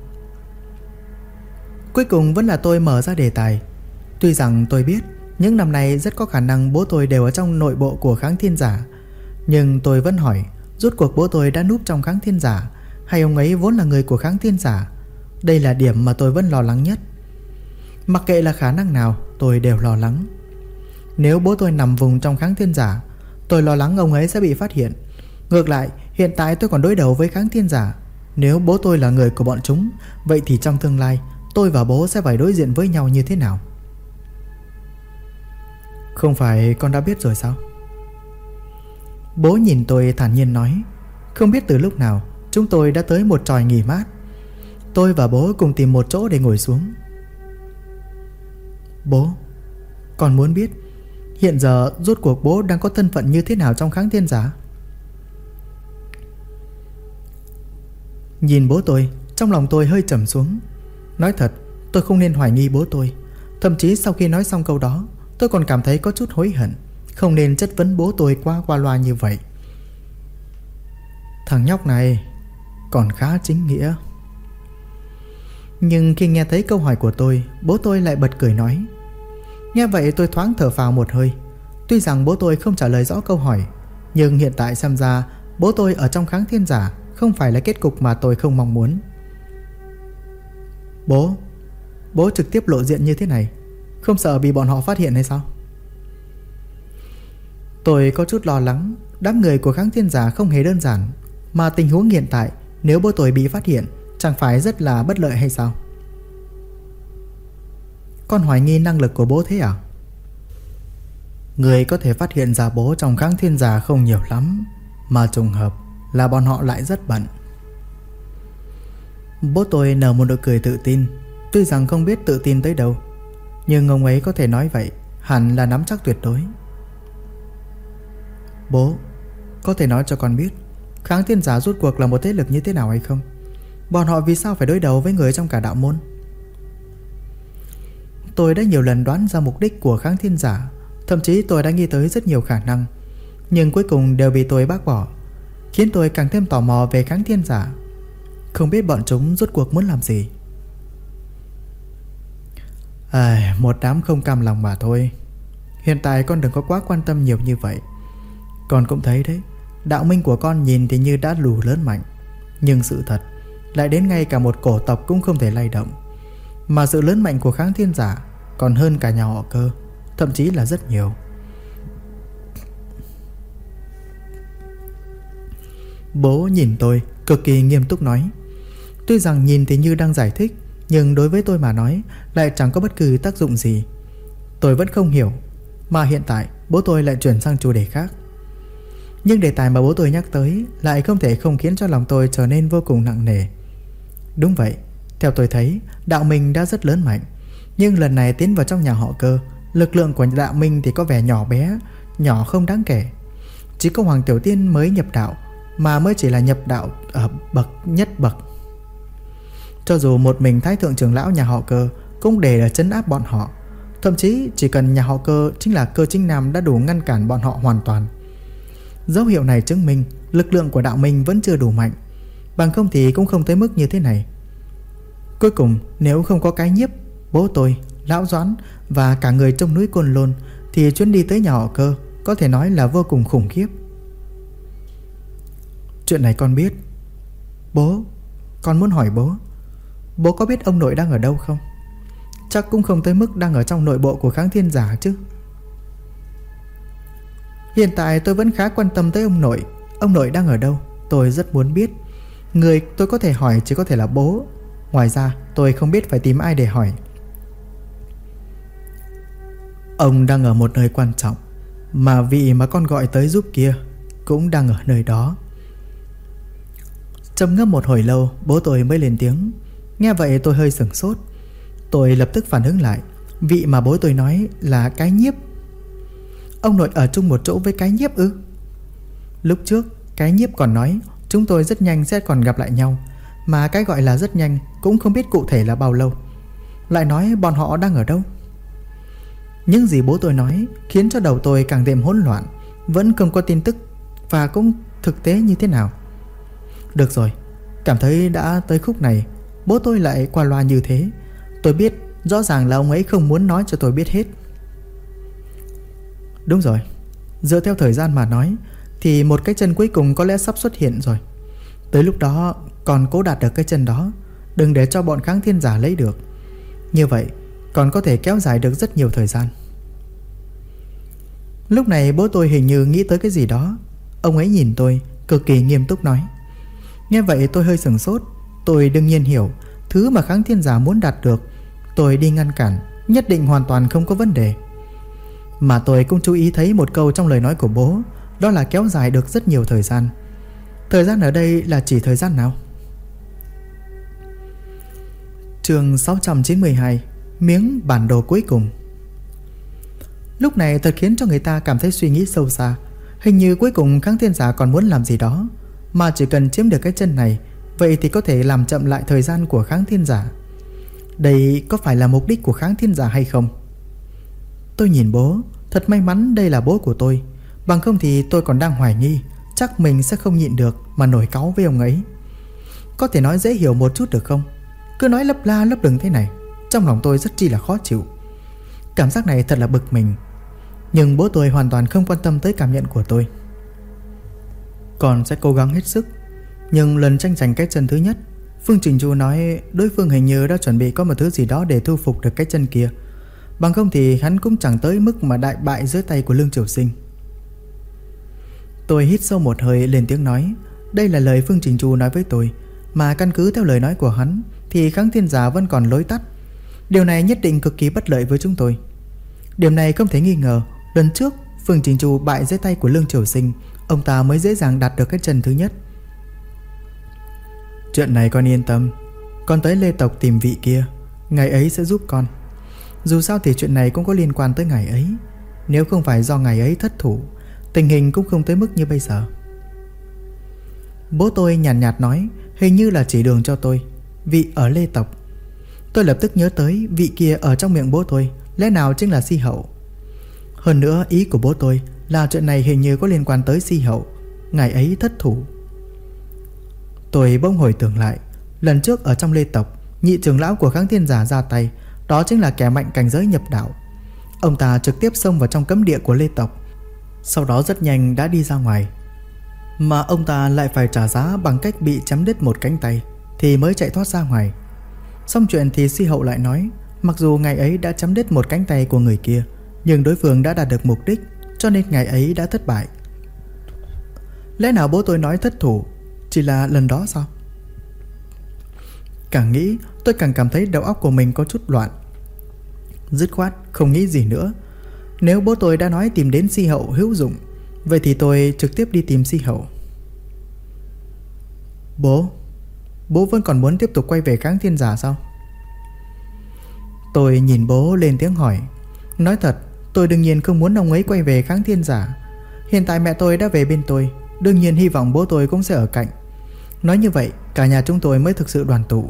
Cuối cùng vẫn là tôi mở ra đề tài. Tuy rằng tôi biết những năm nay rất có khả năng bố tôi đều ở trong nội bộ của Kháng Thiên Giả, nhưng tôi vẫn hỏi, rốt cuộc bố tôi đã núp trong Kháng Thiên Giả, hay ông ấy vốn là người của Kháng Thiên Giả? Đây là điểm mà tôi vẫn lo lắng nhất. Mặc kệ là khả năng nào, tôi đều lo lắng. Nếu bố tôi nằm vùng trong Kháng Thiên Giả, tôi lo lắng ông ấy sẽ bị phát hiện. Ngược lại, hiện tại tôi còn đối đầu với Kháng Thiên Giả. Nếu bố tôi là người của bọn chúng, vậy thì trong tương lai tôi và bố sẽ phải đối diện với nhau như thế nào? Không phải con đã biết rồi sao? Bố nhìn tôi thản nhiên nói. Không biết từ lúc nào chúng tôi đã tới một chòi nghỉ mát. Tôi và bố cùng tìm một chỗ để ngồi xuống. Bố, con muốn biết hiện giờ rốt cuộc bố đang có thân phận như thế nào trong Kháng Thiên Giả? Nhìn bố tôi, trong lòng tôi hơi trầm xuống. Nói thật, tôi không nên hoài nghi bố tôi. Thậm chí sau khi nói xong câu đó, tôi còn cảm thấy có chút hối hận, không nên chất vấn bố tôi quá qua loa như vậy. Thằng nhóc này còn khá chính nghĩa. Nhưng khi nghe thấy câu hỏi của tôi, bố tôi lại bật cười nói. Nghe vậy tôi thoáng thở phào một hơi. Tuy rằng bố tôi không trả lời rõ câu hỏi, nhưng hiện tại xem ra bố tôi ở trong Kháng Thiên Giả không phải là kết cục mà tôi không mong muốn. Bố trực tiếp lộ diện như thế này, không sợ bị bọn họ phát hiện hay sao? Tôi có chút lo lắng. Đám người của Kháng Thiên Giả không hề đơn giản, mà tình huống hiện tại nếu bố tôi bị phát hiện, chẳng phải rất là bất lợi hay sao? Con hoài nghi năng lực của bố thế à? Người có thể phát hiện ra bố trong kháng thiên giả không nhiều lắm, mà trùng hợp là bọn họ lại rất bận. Bố tôi nở một nụ cười tự tin. Tuy rằng không biết tự tin tới đâu, nhưng ông ấy có thể nói vậy hẳn là nắm chắc tuyệt đối. Bố, có thể nói cho con biết kháng thiên giả rốt cuộc là một thế lực như thế nào hay không? Bọn họ vì sao phải đối đầu với người trong cả đạo môn? Tôi đã nhiều lần đoán ra mục đích của kháng thiên giả, thậm chí tôi đã nghĩ tới rất nhiều khả năng, nhưng cuối cùng đều bị tôi bác bỏ, khiến tôi càng thêm tò mò về kháng thiên giả. Không biết bọn chúng rốt cuộc muốn làm gì. Một đám không cam lòng mà thôi. Hiện tại con đừng có quá quan tâm nhiều như vậy. Con cũng thấy đấy, đạo minh của con nhìn thì như đã lù lớn mạnh, nhưng sự thật lại đến ngay cả một cổ tộc cũng không thể lay động. Mà sự lớn mạnh của kháng thiên giả còn hơn cả nhà họ Cơ, thậm chí là rất nhiều. Bố nhìn tôi cực kỳ nghiêm túc nói. Tuy rằng nhìn thì như đang giải thích, nhưng đối với tôi mà nói lại chẳng có bất cứ tác dụng gì. Tôi vẫn không hiểu. Mà hiện tại bố tôi lại chuyển sang chủ đề khác. Nhưng đề tài mà bố tôi nhắc tới lại không thể không khiến cho lòng tôi trở nên vô cùng nặng nề. Đúng vậy, theo tôi thấy đạo minh đã rất lớn mạnh, nhưng lần này tiến vào trong nhà họ Cơ, lực lượng của đạo minh thì có vẻ nhỏ bé, nhỏ không đáng kể. Chỉ có Hoàng Tiểu Tiên mới nhập đạo, mà mới chỉ là nhập đạo ở bậc nhất bậc. Cho dù một mình Thái thượng trưởng lão nhà họ Cơ cũng để là trấn áp bọn họ. Thậm chí chỉ cần nhà họ Cơ chính là Cơ Chính Nam đã đủ ngăn cản bọn họ hoàn toàn. Dấu hiệu này chứng minh lực lượng của đạo minh vẫn chưa đủ mạnh, bằng không thì cũng không tới mức như thế này. Cuối cùng nếu không có cái nhiếp, bố tôi, lão Doãn và cả người trong núi Côn Lôn, thì chuyến đi tới nhà họ Cơ có thể nói là vô cùng khủng khiếp. Chuyện này con biết. Bố, con muốn hỏi bố có biết ông nội đang ở đâu không? Chắc cũng không tới mức đang ở trong nội bộ của kháng thiên giả chứ. Hiện tại tôi vẫn khá quan tâm tới ông nội. Ông nội đang ở đâu tôi rất muốn biết. Người tôi có thể hỏi chỉ có thể là bố. Ngoài ra tôi không biết phải tìm ai để hỏi. Ông đang ở một nơi quan trọng, mà vị mà con gọi tới giúp kia cũng đang ở nơi đó. Trầm ngâm một hồi lâu, bố tôi mới lên tiếng. Nghe vậy tôi hơi sửng sốt. Tôi lập tức phản ứng lại. Vị mà bố tôi nói là cái nhiếp. Ông nội ở chung một chỗ với cái nhiếp ư? Lúc trước cái nhiếp còn nói chúng tôi rất nhanh sẽ còn gặp lại nhau, mà cái gọi là rất nhanh cũng không biết cụ thể là bao lâu. Lại nói bọn họ đang ở đâu? Những gì bố tôi nói khiến cho đầu tôi càng thêm hỗn loạn. Vẫn không có tin tức và cũng thực tế như thế nào. Được rồi, cảm thấy đã tới khúc này bố tôi lại qua loa như thế. Tôi biết rõ ràng là ông ấy không muốn nói cho tôi biết hết. Đúng rồi, dựa theo thời gian mà nói thì một cái chân cuối cùng có lẽ sắp xuất hiện rồi. Tới lúc đó còn cố đạt được cái chân đó, đừng để cho bọn kháng thiên giả lấy được. Như vậy còn có thể kéo dài được rất nhiều thời gian. Lúc này bố tôi hình như nghĩ tới cái gì đó. Ông ấy nhìn tôi cực kỳ nghiêm túc nói. Nghe vậy tôi hơi sửng sốt. Tôi đương nhiên hiểu thứ mà kháng thiên giả muốn đạt được, tôi đi ngăn cản nhất định hoàn toàn không có vấn đề. Mà tôi cũng chú ý thấy một câu trong lời nói của bố, đó là kéo dài được rất nhiều thời gian. Thời gian ở đây là chỉ thời gian nào? Chương 692, miếng bản đồ cuối cùng. Lúc này thật khiến cho người ta cảm thấy suy nghĩ sâu xa. Hình như cuối cùng kháng thiên giả còn muốn làm gì đó, mà chỉ cần chiếm được cái chân này, vậy thì có thể làm chậm lại thời gian của kháng thiên giả. Đây có phải là mục đích của kháng thiên giả hay không? Tôi nhìn bố. Thật may mắn đây là bố của tôi, bằng không thì tôi còn đang hoài nghi chắc mình sẽ không nhịn được mà nổi cáu với ông ấy. Có thể nói dễ hiểu một chút được không? Cứ nói lấp la lấp lửng thế này, trong lòng tôi rất chi là khó chịu. Cảm giác này thật là bực mình. Nhưng bố tôi hoàn toàn không quan tâm tới cảm nhận của tôi. Con sẽ cố gắng hết sức. Nhưng lần tranh giành cái chân thứ nhất, Phương Trình Chu nói đối phương hình như đã chuẩn bị có một thứ gì đó để thu phục được cái chân kia. Bằng không thì hắn cũng chẳng tới mức mà đại bại dưới tay của Lương Triều Sinh. Tôi hít sâu một hơi lên tiếng nói. Đây là lời Phương Trình Chu nói với tôi. Mà căn cứ theo lời nói của hắn thì Kháng Thiên Giả vẫn còn lối tắt. Điều này nhất định cực kỳ bất lợi với chúng tôi. Điểm này không thể nghi ngờ. Lần trước Phương Trình Chu bại dưới tay của Lương Triều Sinh, ông ta mới dễ dàng đạt được cái chân thứ nhất. Chuyện này con yên tâm, con tới Lê tộc tìm vị kia, ngài ấy sẽ giúp con. Dù sao thì chuyện này cũng có liên quan tới ngài ấy. Nếu không phải do ngài ấy thất thủ, tình hình cũng không tới mức như bây giờ. Bố tôi nhàn nhạt nói, hình như là chỉ đường cho tôi. Vị ở Lê tộc. Tôi lập tức nhớ tới vị kia ở trong miệng bố tôi, lẽ nào chính là Si Hậu. Hơn nữa ý của bố tôi là chuyện này hình như có liên quan tới Si Hậu, ngài ấy thất thủ. Tôi bỗng hồi tưởng lại, lần trước ở trong Lê tộc, nhị trưởng lão của Kháng Thiên Giả ra tay, đó chính là kẻ mạnh cảnh giới nhập đạo. Ông ta trực tiếp xông vào trong cấm địa của Lê tộc, sau đó rất nhanh đã đi ra ngoài. Mà ông ta lại phải trả giá bằng cách bị chém đứt một cánh tay thì mới chạy thoát ra ngoài. Xong chuyện thì Si Hậu lại nói, mặc dù ngài ấy đã chém đứt một cánh tay của người kia, nhưng đối phương đã đạt được mục đích, cho nên ngài ấy đã thất bại. Lẽ nào bố tôi nói thất thủ chỉ là lần đó sao? Càng nghĩ tôi càng cảm thấy đầu óc của mình có chút loạn. Dứt khoát không nghĩ gì nữa. Nếu bố tôi đã nói tìm đến Si Hậu hữu dụng, vậy thì tôi trực tiếp đi tìm Si Hậu. Bố vẫn còn muốn tiếp tục quay về Kháng Thiên Giả sao? Tôi nhìn bố lên tiếng hỏi. Nói thật, tôi đương nhiên không muốn ông ấy quay về Kháng Thiên Giả. Hiện tại mẹ tôi đã về bên tôi, đương nhiên hy vọng bố tôi cũng sẽ ở cạnh. Nói như vậy cả nhà chúng tôi mới thực sự đoàn tụ.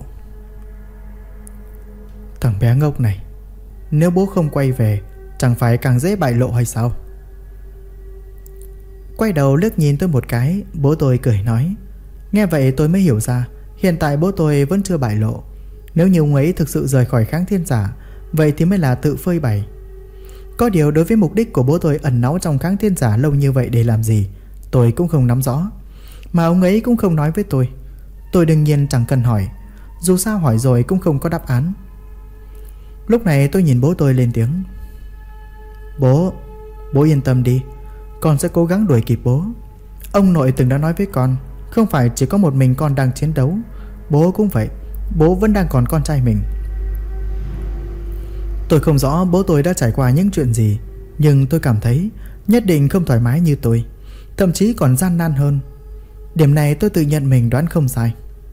Thằng bé ngốc này, nếu bố không quay về chẳng phải càng dễ bại lộ hay sao? Quay đầu liếc nhìn tôi một cái, bố tôi cười nói. Nghe vậy tôi mới hiểu ra, hiện tại bố tôi vẫn chưa bại lộ. Nếu như ông ấy thực sự rời khỏi Kháng Thiên Giả, vậy thì mới là tự phơi bày. Có điều đối với mục đích của bố tôi ẩn náu trong Kháng Thiên Giả lâu như vậy để làm gì, tôi cũng không nắm rõ. Mà ông ấy cũng không nói với tôi. Tôi đương nhiên chẳng cần hỏi, dù sao hỏi rồi cũng không có đáp án. Lúc này tôi nhìn bố tôi lên tiếng. Bố yên tâm đi, con sẽ cố gắng đuổi kịp bố. Ông nội từng đã nói với con, không phải chỉ có một mình con đang chiến đấu. Bố cũng vậy, bố vẫn đang còn con trai mình. Tôi không rõ bố tôi đã trải qua những chuyện gì, nhưng tôi cảm thấy nhất định không thoải mái như tôi, thậm chí còn gian nan hơn. Điểm này tôi tự nhận mình đoán không sai.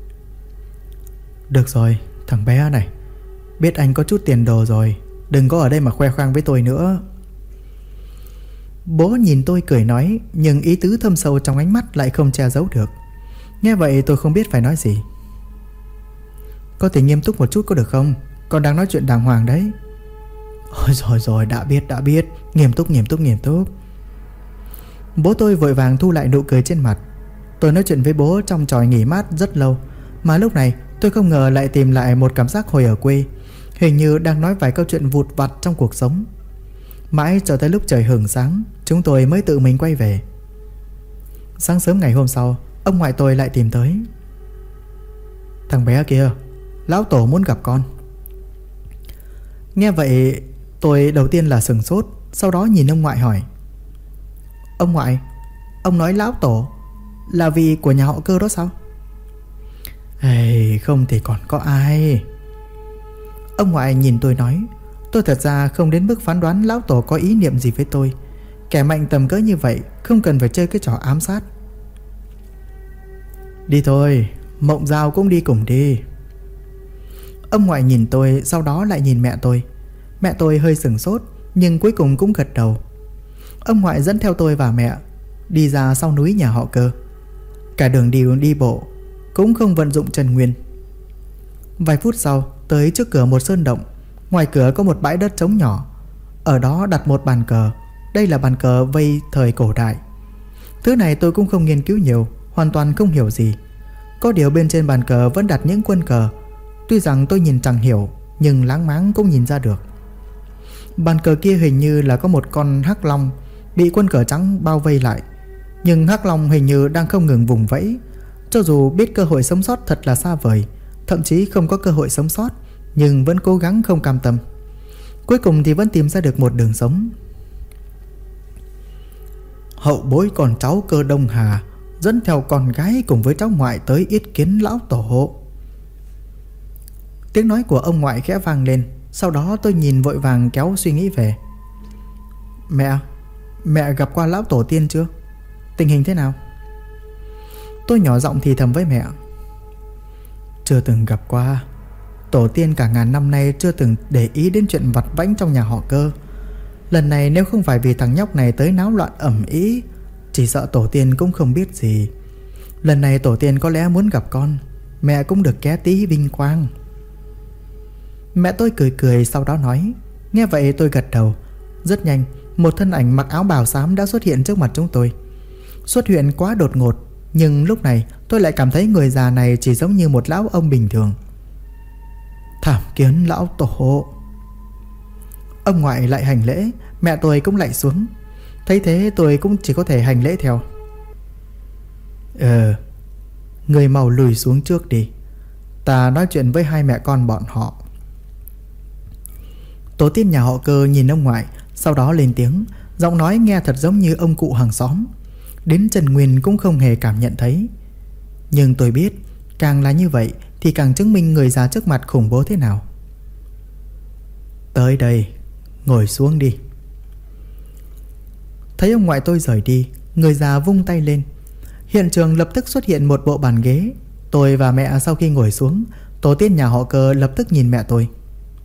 Được rồi, thằng bé này, biết anh có chút tiền đồ rồi, đừng có ở đây mà khoe khoang với tôi nữa. Bố nhìn tôi cười nói, nhưng ý tứ thâm sâu trong ánh mắt lại không che giấu được. Nghe vậy tôi không biết phải nói gì. Có thể nghiêm túc một chút có được không? Con đang nói chuyện đàng hoàng đấy. Ôi rồi, đã biết. Nghiêm túc. Bố tôi vội vàng thu lại nụ cười trên mặt. Tôi nói chuyện với bố trong tròi nghỉ mát rất lâu, mà lúc này tôi không ngờ lại tìm lại một cảm giác hồi ở quê, hình như đang nói vài câu chuyện vụt vặt trong cuộc sống. Mãi cho tới lúc trời hửng sáng, chúng tôi mới tự mình quay về. Sáng sớm ngày hôm sau, ông ngoại tôi lại tìm tới. Thằng bé kia, lão tổ muốn gặp con. Nghe vậy tôi đầu tiên là sửng sốt, sau đó nhìn ông ngoại hỏi. Ông ngoại, ông nói lão tổ là vì của nhà họ Cơ đó sao? Không thì còn có ai. Ông ngoại nhìn tôi nói. Tôi thật ra không đến mức phán đoán lão tổ có ý niệm gì với tôi. Kẻ mạnh tầm cỡ như vậy không cần phải chơi cái trò ám sát. Đi thôi, Mộng Giao cũng đi cùng đi. Ông ngoại nhìn tôi, sau đó lại nhìn mẹ tôi. Mẹ tôi hơi sửng sốt, nhưng cuối cùng cũng gật đầu. Ông ngoại dẫn theo tôi và mẹ đi ra sau núi nhà họ Cơ. Cả đường đi bộ, cũng không vận dụng chân nguyên. Vài phút sau tới trước cửa một sơn động. Ngoài cửa có một bãi đất trống nhỏ, ở đó đặt một bàn cờ. Đây là bàn cờ vây thời cổ đại. Thứ này tôi cũng không nghiên cứu nhiều, hoàn toàn không hiểu gì. Có điều bên trên bàn cờ vẫn đặt những quân cờ. Tuy rằng tôi nhìn chẳng hiểu, nhưng láng máng cũng nhìn ra được. Bàn cờ kia hình như là có một con hắc long bị quân cờ trắng bao vây lại. Nhưng hắc long hình như đang không ngừng vùng vẫy. Cho dù biết cơ hội sống sót thật là xa vời, thậm chí không có cơ hội sống sót, nhưng vẫn cố gắng không cam tâm. Cuối cùng thì vẫn tìm ra được một đường sống. Hậu bối con cháu Cơ Đông Hà dẫn theo con gái cùng với cháu ngoại tới yết kiến lão tổ. Tiếng nói của ông ngoại khẽ vang lên. Sau đó tôi nhìn vội vàng kéo suy nghĩ về. Mẹ gặp qua lão tổ tiên chưa? Tình hình thế nào? Tôi nhỏ giọng thì thầm với mẹ. Chưa từng gặp qua. Tổ tiên cả ngàn năm nay chưa từng để ý đến chuyện vặt vãnh trong nhà họ Cơ. Lần này nếu không phải vì thằng nhóc này tới náo loạn ầm ĩ, chỉ sợ tổ tiên cũng không biết gì. Lần này tổ tiên có lẽ muốn gặp con, mẹ cũng được ké tí vinh quang. Mẹ tôi cười cười sau đó nói. Nghe vậy tôi gật đầu. Rất nhanh, một thân ảnh mặc áo bào xám đã xuất hiện trước mặt chúng tôi. Xuất hiện quá đột ngột, nhưng lúc này tôi lại cảm thấy người già này chỉ giống như một lão ông bình thường. Thảm kiến lão tổ. Ông ngoại lại hành lễ, mẹ tôi cũng lạy xuống. Thấy thế tôi cũng chỉ có thể hành lễ theo. Người mau lùi xuống trước đi, ta nói chuyện với hai mẹ con bọn họ. Tổ tiên nhà họ Cơ nhìn ông ngoại, sau đó lên tiếng. Giọng nói nghe thật giống như ông cụ hàng xóm. Đến Trần Nguyên cũng không hề cảm nhận thấy. Nhưng tôi biết, càng là như vậy thì càng chứng minh người già trước mặt khủng bố thế nào. Tới đây, ngồi xuống đi. Thấy ông ngoại tôi rời đi, người già vung tay lên. Hiện trường lập tức xuất hiện một bộ bàn ghế. Tôi và mẹ sau khi ngồi xuống, tổ tiên nhà họ Cơ lập tức nhìn mẹ tôi.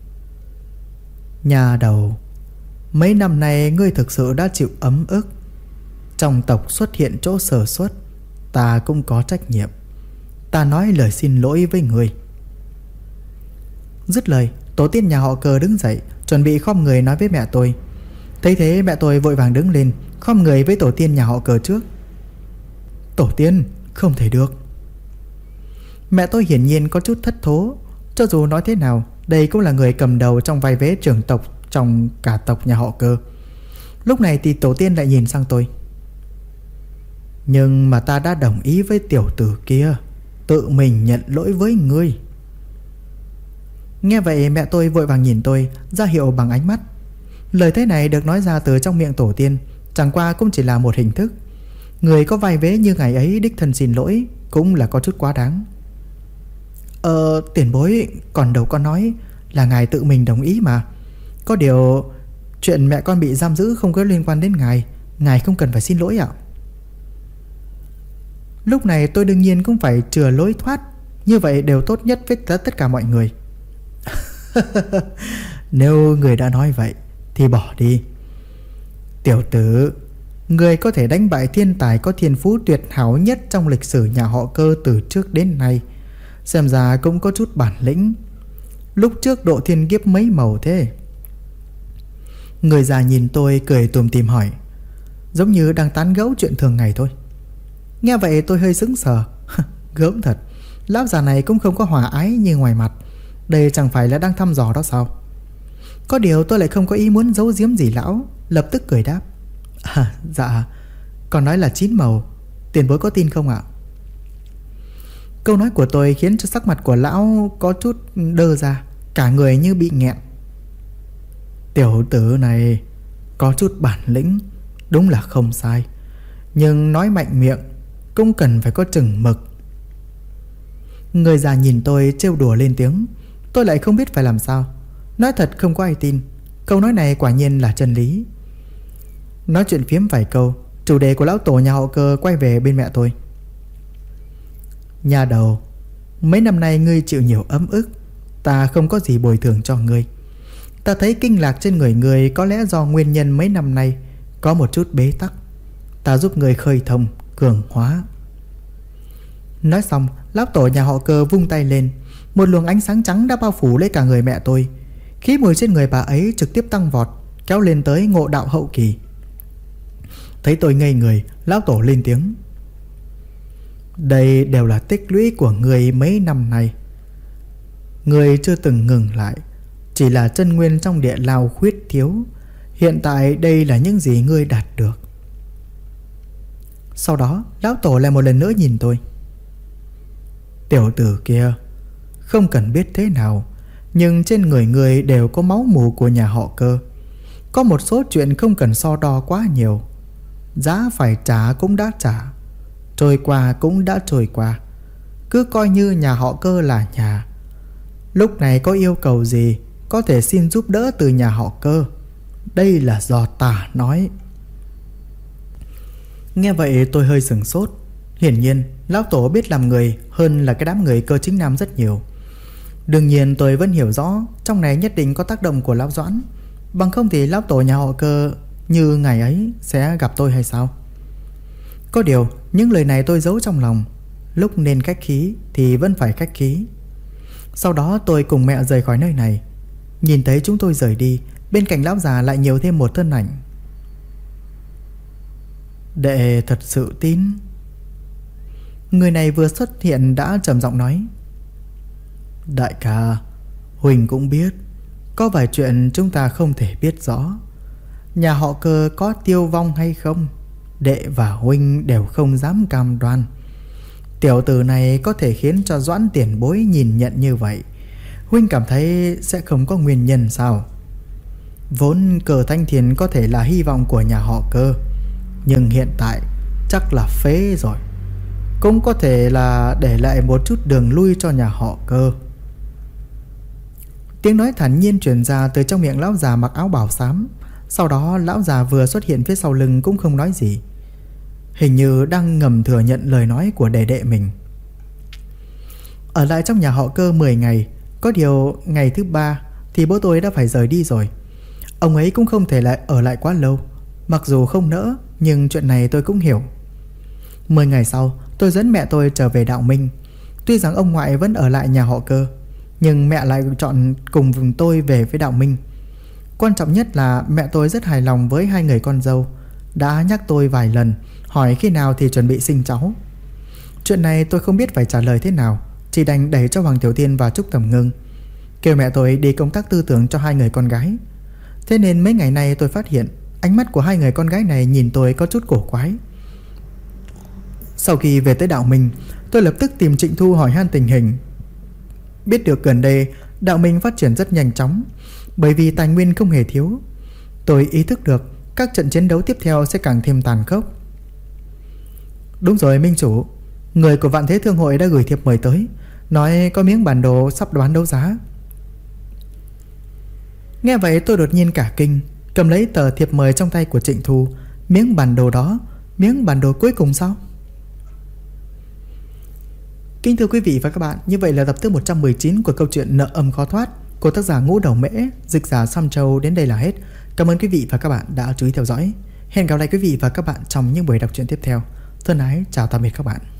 Nhà đầu, mấy năm nay ngươi thực sự đã chịu ấm ức. Trong tộc xuất hiện chỗ sơ suất, ta cũng có trách nhiệm. Ta nói lời xin lỗi với ngươi. Dứt lời, tổ tiên nhà họ Cơ đứng dậy, chuẩn bị khom người nói với mẹ tôi. Thấy thế mẹ tôi vội vàng đứng lên, khom người với tổ tiên nhà họ Cơ trước. Tổ tiên, không thể được. Mẹ tôi hiển nhiên có chút thất thố. Cho dù nói thế nào, đây cũng là người cầm đầu trong vai vế trưởng tộc trong cả tộc nhà họ Cơ. Lúc này thì tổ tiên lại nhìn sang tôi. Nhưng mà ta đã đồng ý với tiểu tử kia, tự mình nhận lỗi với ngươi. Nghe vậy mẹ tôi vội vàng nhìn tôi, ra hiệu bằng ánh mắt. Lời thế này được nói ra từ trong miệng tổ tiên, chẳng qua cũng chỉ là một hình thức. Người có vai vế như ngày ấy đích thân xin lỗi cũng là có chút quá đáng. Tiền bối, còn đầu con nói là ngài tự mình đồng ý mà. Có điều chuyện mẹ con bị giam giữ không có liên quan đến ngài, ngài không cần phải xin lỗi ạ. Lúc này tôi đương nhiên cũng phải chừa lối thoát. Như vậy đều tốt nhất với tất cả mọi người. Nếu người đã nói vậy thì bỏ đi. Tiểu tử, người có thể đánh bại thiên tài có thiên phú tuyệt hảo nhất trong lịch sử nhà họ Cơ từ trước đến nay, xem ra cũng có chút bản lĩnh. Lúc trước độ thiên kiếp mấy màu thế? Người già nhìn tôi cười tủm tỉm hỏi, giống như đang tán gẫu chuyện thường ngày thôi. Nghe vậy tôi hơi sững sờ. Gớm thật, lão già này cũng không có hòa ái như ngoài mặt. Đây chẳng phải là đang thăm dò đó sao? Có điều tôi lại không có ý muốn giấu giếm gì lão, lập tức cười đáp. Dạ, còn nói là 9 màu, tiền bối có tin không ạ? Câu nói của tôi khiến cho sắc mặt của lão có chút đơ ra, cả người như bị nghẹn. Tiểu tử này có chút bản lĩnh, đúng là không sai. Nhưng nói mạnh miệng cũng cần phải có chừng mực. Người già nhìn tôi trêu đùa lên tiếng. Tôi lại không biết phải làm sao. Nói thật không có ai tin. Câu nói này quả nhiên là chân lý. Nói chuyện phiếm vài câu, chủ đề của lão tổ nhà họ Cơ quay về bên mẹ tôi. Nhà đầu, mấy năm nay ngươi chịu nhiều ấm ức, ta không có gì bồi thường cho ngươi. Ta thấy kinh lạc trên người ngươi có lẽ do nguyên nhân mấy năm nay có một chút bế tắc. Ta giúp ngươi khơi thông, cường hóa. Nói xong, lão tổ nhà họ Cơ vung tay lên. Một luồng ánh sáng trắng đã bao phủ lấy cả người mẹ tôi. Khí mùi trên người bà ấy trực tiếp tăng vọt, kéo lên tới ngộ đạo hậu kỳ. Thấy tôi ngây người, lão tổ lên tiếng. Đây đều là tích lũy của người mấy năm nay. Người chưa từng ngừng lại, chỉ là chân nguyên trong địa lao khuyết thiếu. Hiện tại đây là những gì ngươi đạt được. Sau đó lão tổ lại một lần nữa nhìn tôi. Tiểu tử kia, không cần biết thế nào, nhưng trên người người đều có máu mù của nhà họ Cơ. Có một số chuyện không cần so đo quá nhiều. Giá phải trả cũng đã trả. trôi qua cũng đã trôi qua, cứ coi như nhà họ Cơ là nhà. Lúc này có yêu cầu gì có thể xin giúp đỡ từ nhà họ Cơ. Đây là do ta nói. Nghe vậy tôi hơi sửng sốt. Hiển nhiên lão tổ biết làm người hơn là cái đám người Cơ Chính Nam rất nhiều. Đương nhiên tôi vẫn hiểu rõ trong này nhất định có tác động của lão Doãn, bằng không thì lão tổ nhà họ Cơ như ngày ấy sẽ gặp tôi hay sao? Có điều những lời này tôi giấu trong lòng, lúc nên khách khí thì vẫn phải khách khí. Sau đó tôi cùng mẹ rời khỏi nơi này. Nhìn thấy chúng tôi rời đi, bên cạnh lão già lại nhiều thêm một thân ảnh. Đệ thật sự tin? Người này vừa xuất hiện đã trầm giọng nói. Đại ca, Huỳnh cũng biết có vài chuyện chúng ta không thể biết rõ. Nhà họ Cơ có tiêu vong hay không, đệ và Huỳnh đều không dám cam đoan. Tiểu tử này có thể khiến cho Doãn tiền bối nhìn nhận như vậy, Huỳnh cảm thấy sẽ không có nguyên nhân sao? Vốn Cờ Thanh Thiền có thể là hy vọng của nhà họ Cơ, nhưng hiện tại chắc là phế rồi. Cũng có thể là để lại một chút đường lui cho nhà họ Cơ. Tiếng nói thản nhiên truyền ra từ trong miệng lão già mặc áo bào xám. Sau đó lão già vừa xuất hiện phía sau lưng cũng không nói gì, hình như đang ngầm thừa nhận lời nói của đệ đệ mình. Ở lại trong nhà họ Cơ 10 ngày. Có điều ngày thứ 3 thì bố tôi đã phải rời đi rồi. Ông ấy cũng không thể lại ở lại quá lâu. Mặc dù không nỡ, nhưng chuyện này tôi cũng hiểu. 10 ngày sau, tôi dẫn mẹ tôi trở về Đạo Minh. Tuy rằng ông ngoại vẫn ở lại nhà họ Cơ, nhưng mẹ lại chọn cùng tôi về với Đạo Minh. Quan trọng nhất là mẹ tôi rất hài lòng với hai người con dâu, đã nhắc tôi vài lần, hỏi khi nào thì chuẩn bị sinh cháu. Chuyện này tôi không biết phải trả lời thế nào, chỉ đành đẩy cho Hoàng Tiểu Thiên và Trúc Tầm Ngưng, kêu mẹ tôi đi công tác tư tưởng cho hai người con gái. Thế nên mấy ngày nay tôi phát hiện ánh mắt của hai người con gái này nhìn tôi có chút cổ quái. Sau khi về tới Đạo Minh, tôi lập tức tìm Trịnh Thu hỏi han tình hình. Biết được gần đây Đạo Minh phát triển rất nhanh chóng, bởi vì tài nguyên không hề thiếu. Tôi ý thức được các trận chiến đấu tiếp theo sẽ càng thêm tàn khốc. Đúng rồi Minh chủ, người của Vạn Thế Thương hội đã gửi thiệp mời tới, nói có miếng bản đồ sắp bán đấu giá. Nghe vậy tôi đột nhiên cả kinh, cầm lấy tờ thiệp mời trong tay của Trịnh Thu. Miếng bản đồ đó, miếng bản đồ cuối cùng sao? Kính thưa quý vị và các bạn, như vậy là tập thứ 119 của câu chuyện Nợ Âm Khó Thoát của tác giả Ngũ Đầu Mễ, dịch giả Sam Châu đến đây là hết. Cảm ơn quý vị và các bạn đã chú ý theo dõi. Hẹn gặp lại quý vị và các bạn trong những buổi đọc truyện tiếp theo. Thân ái chào tạm biệt các bạn.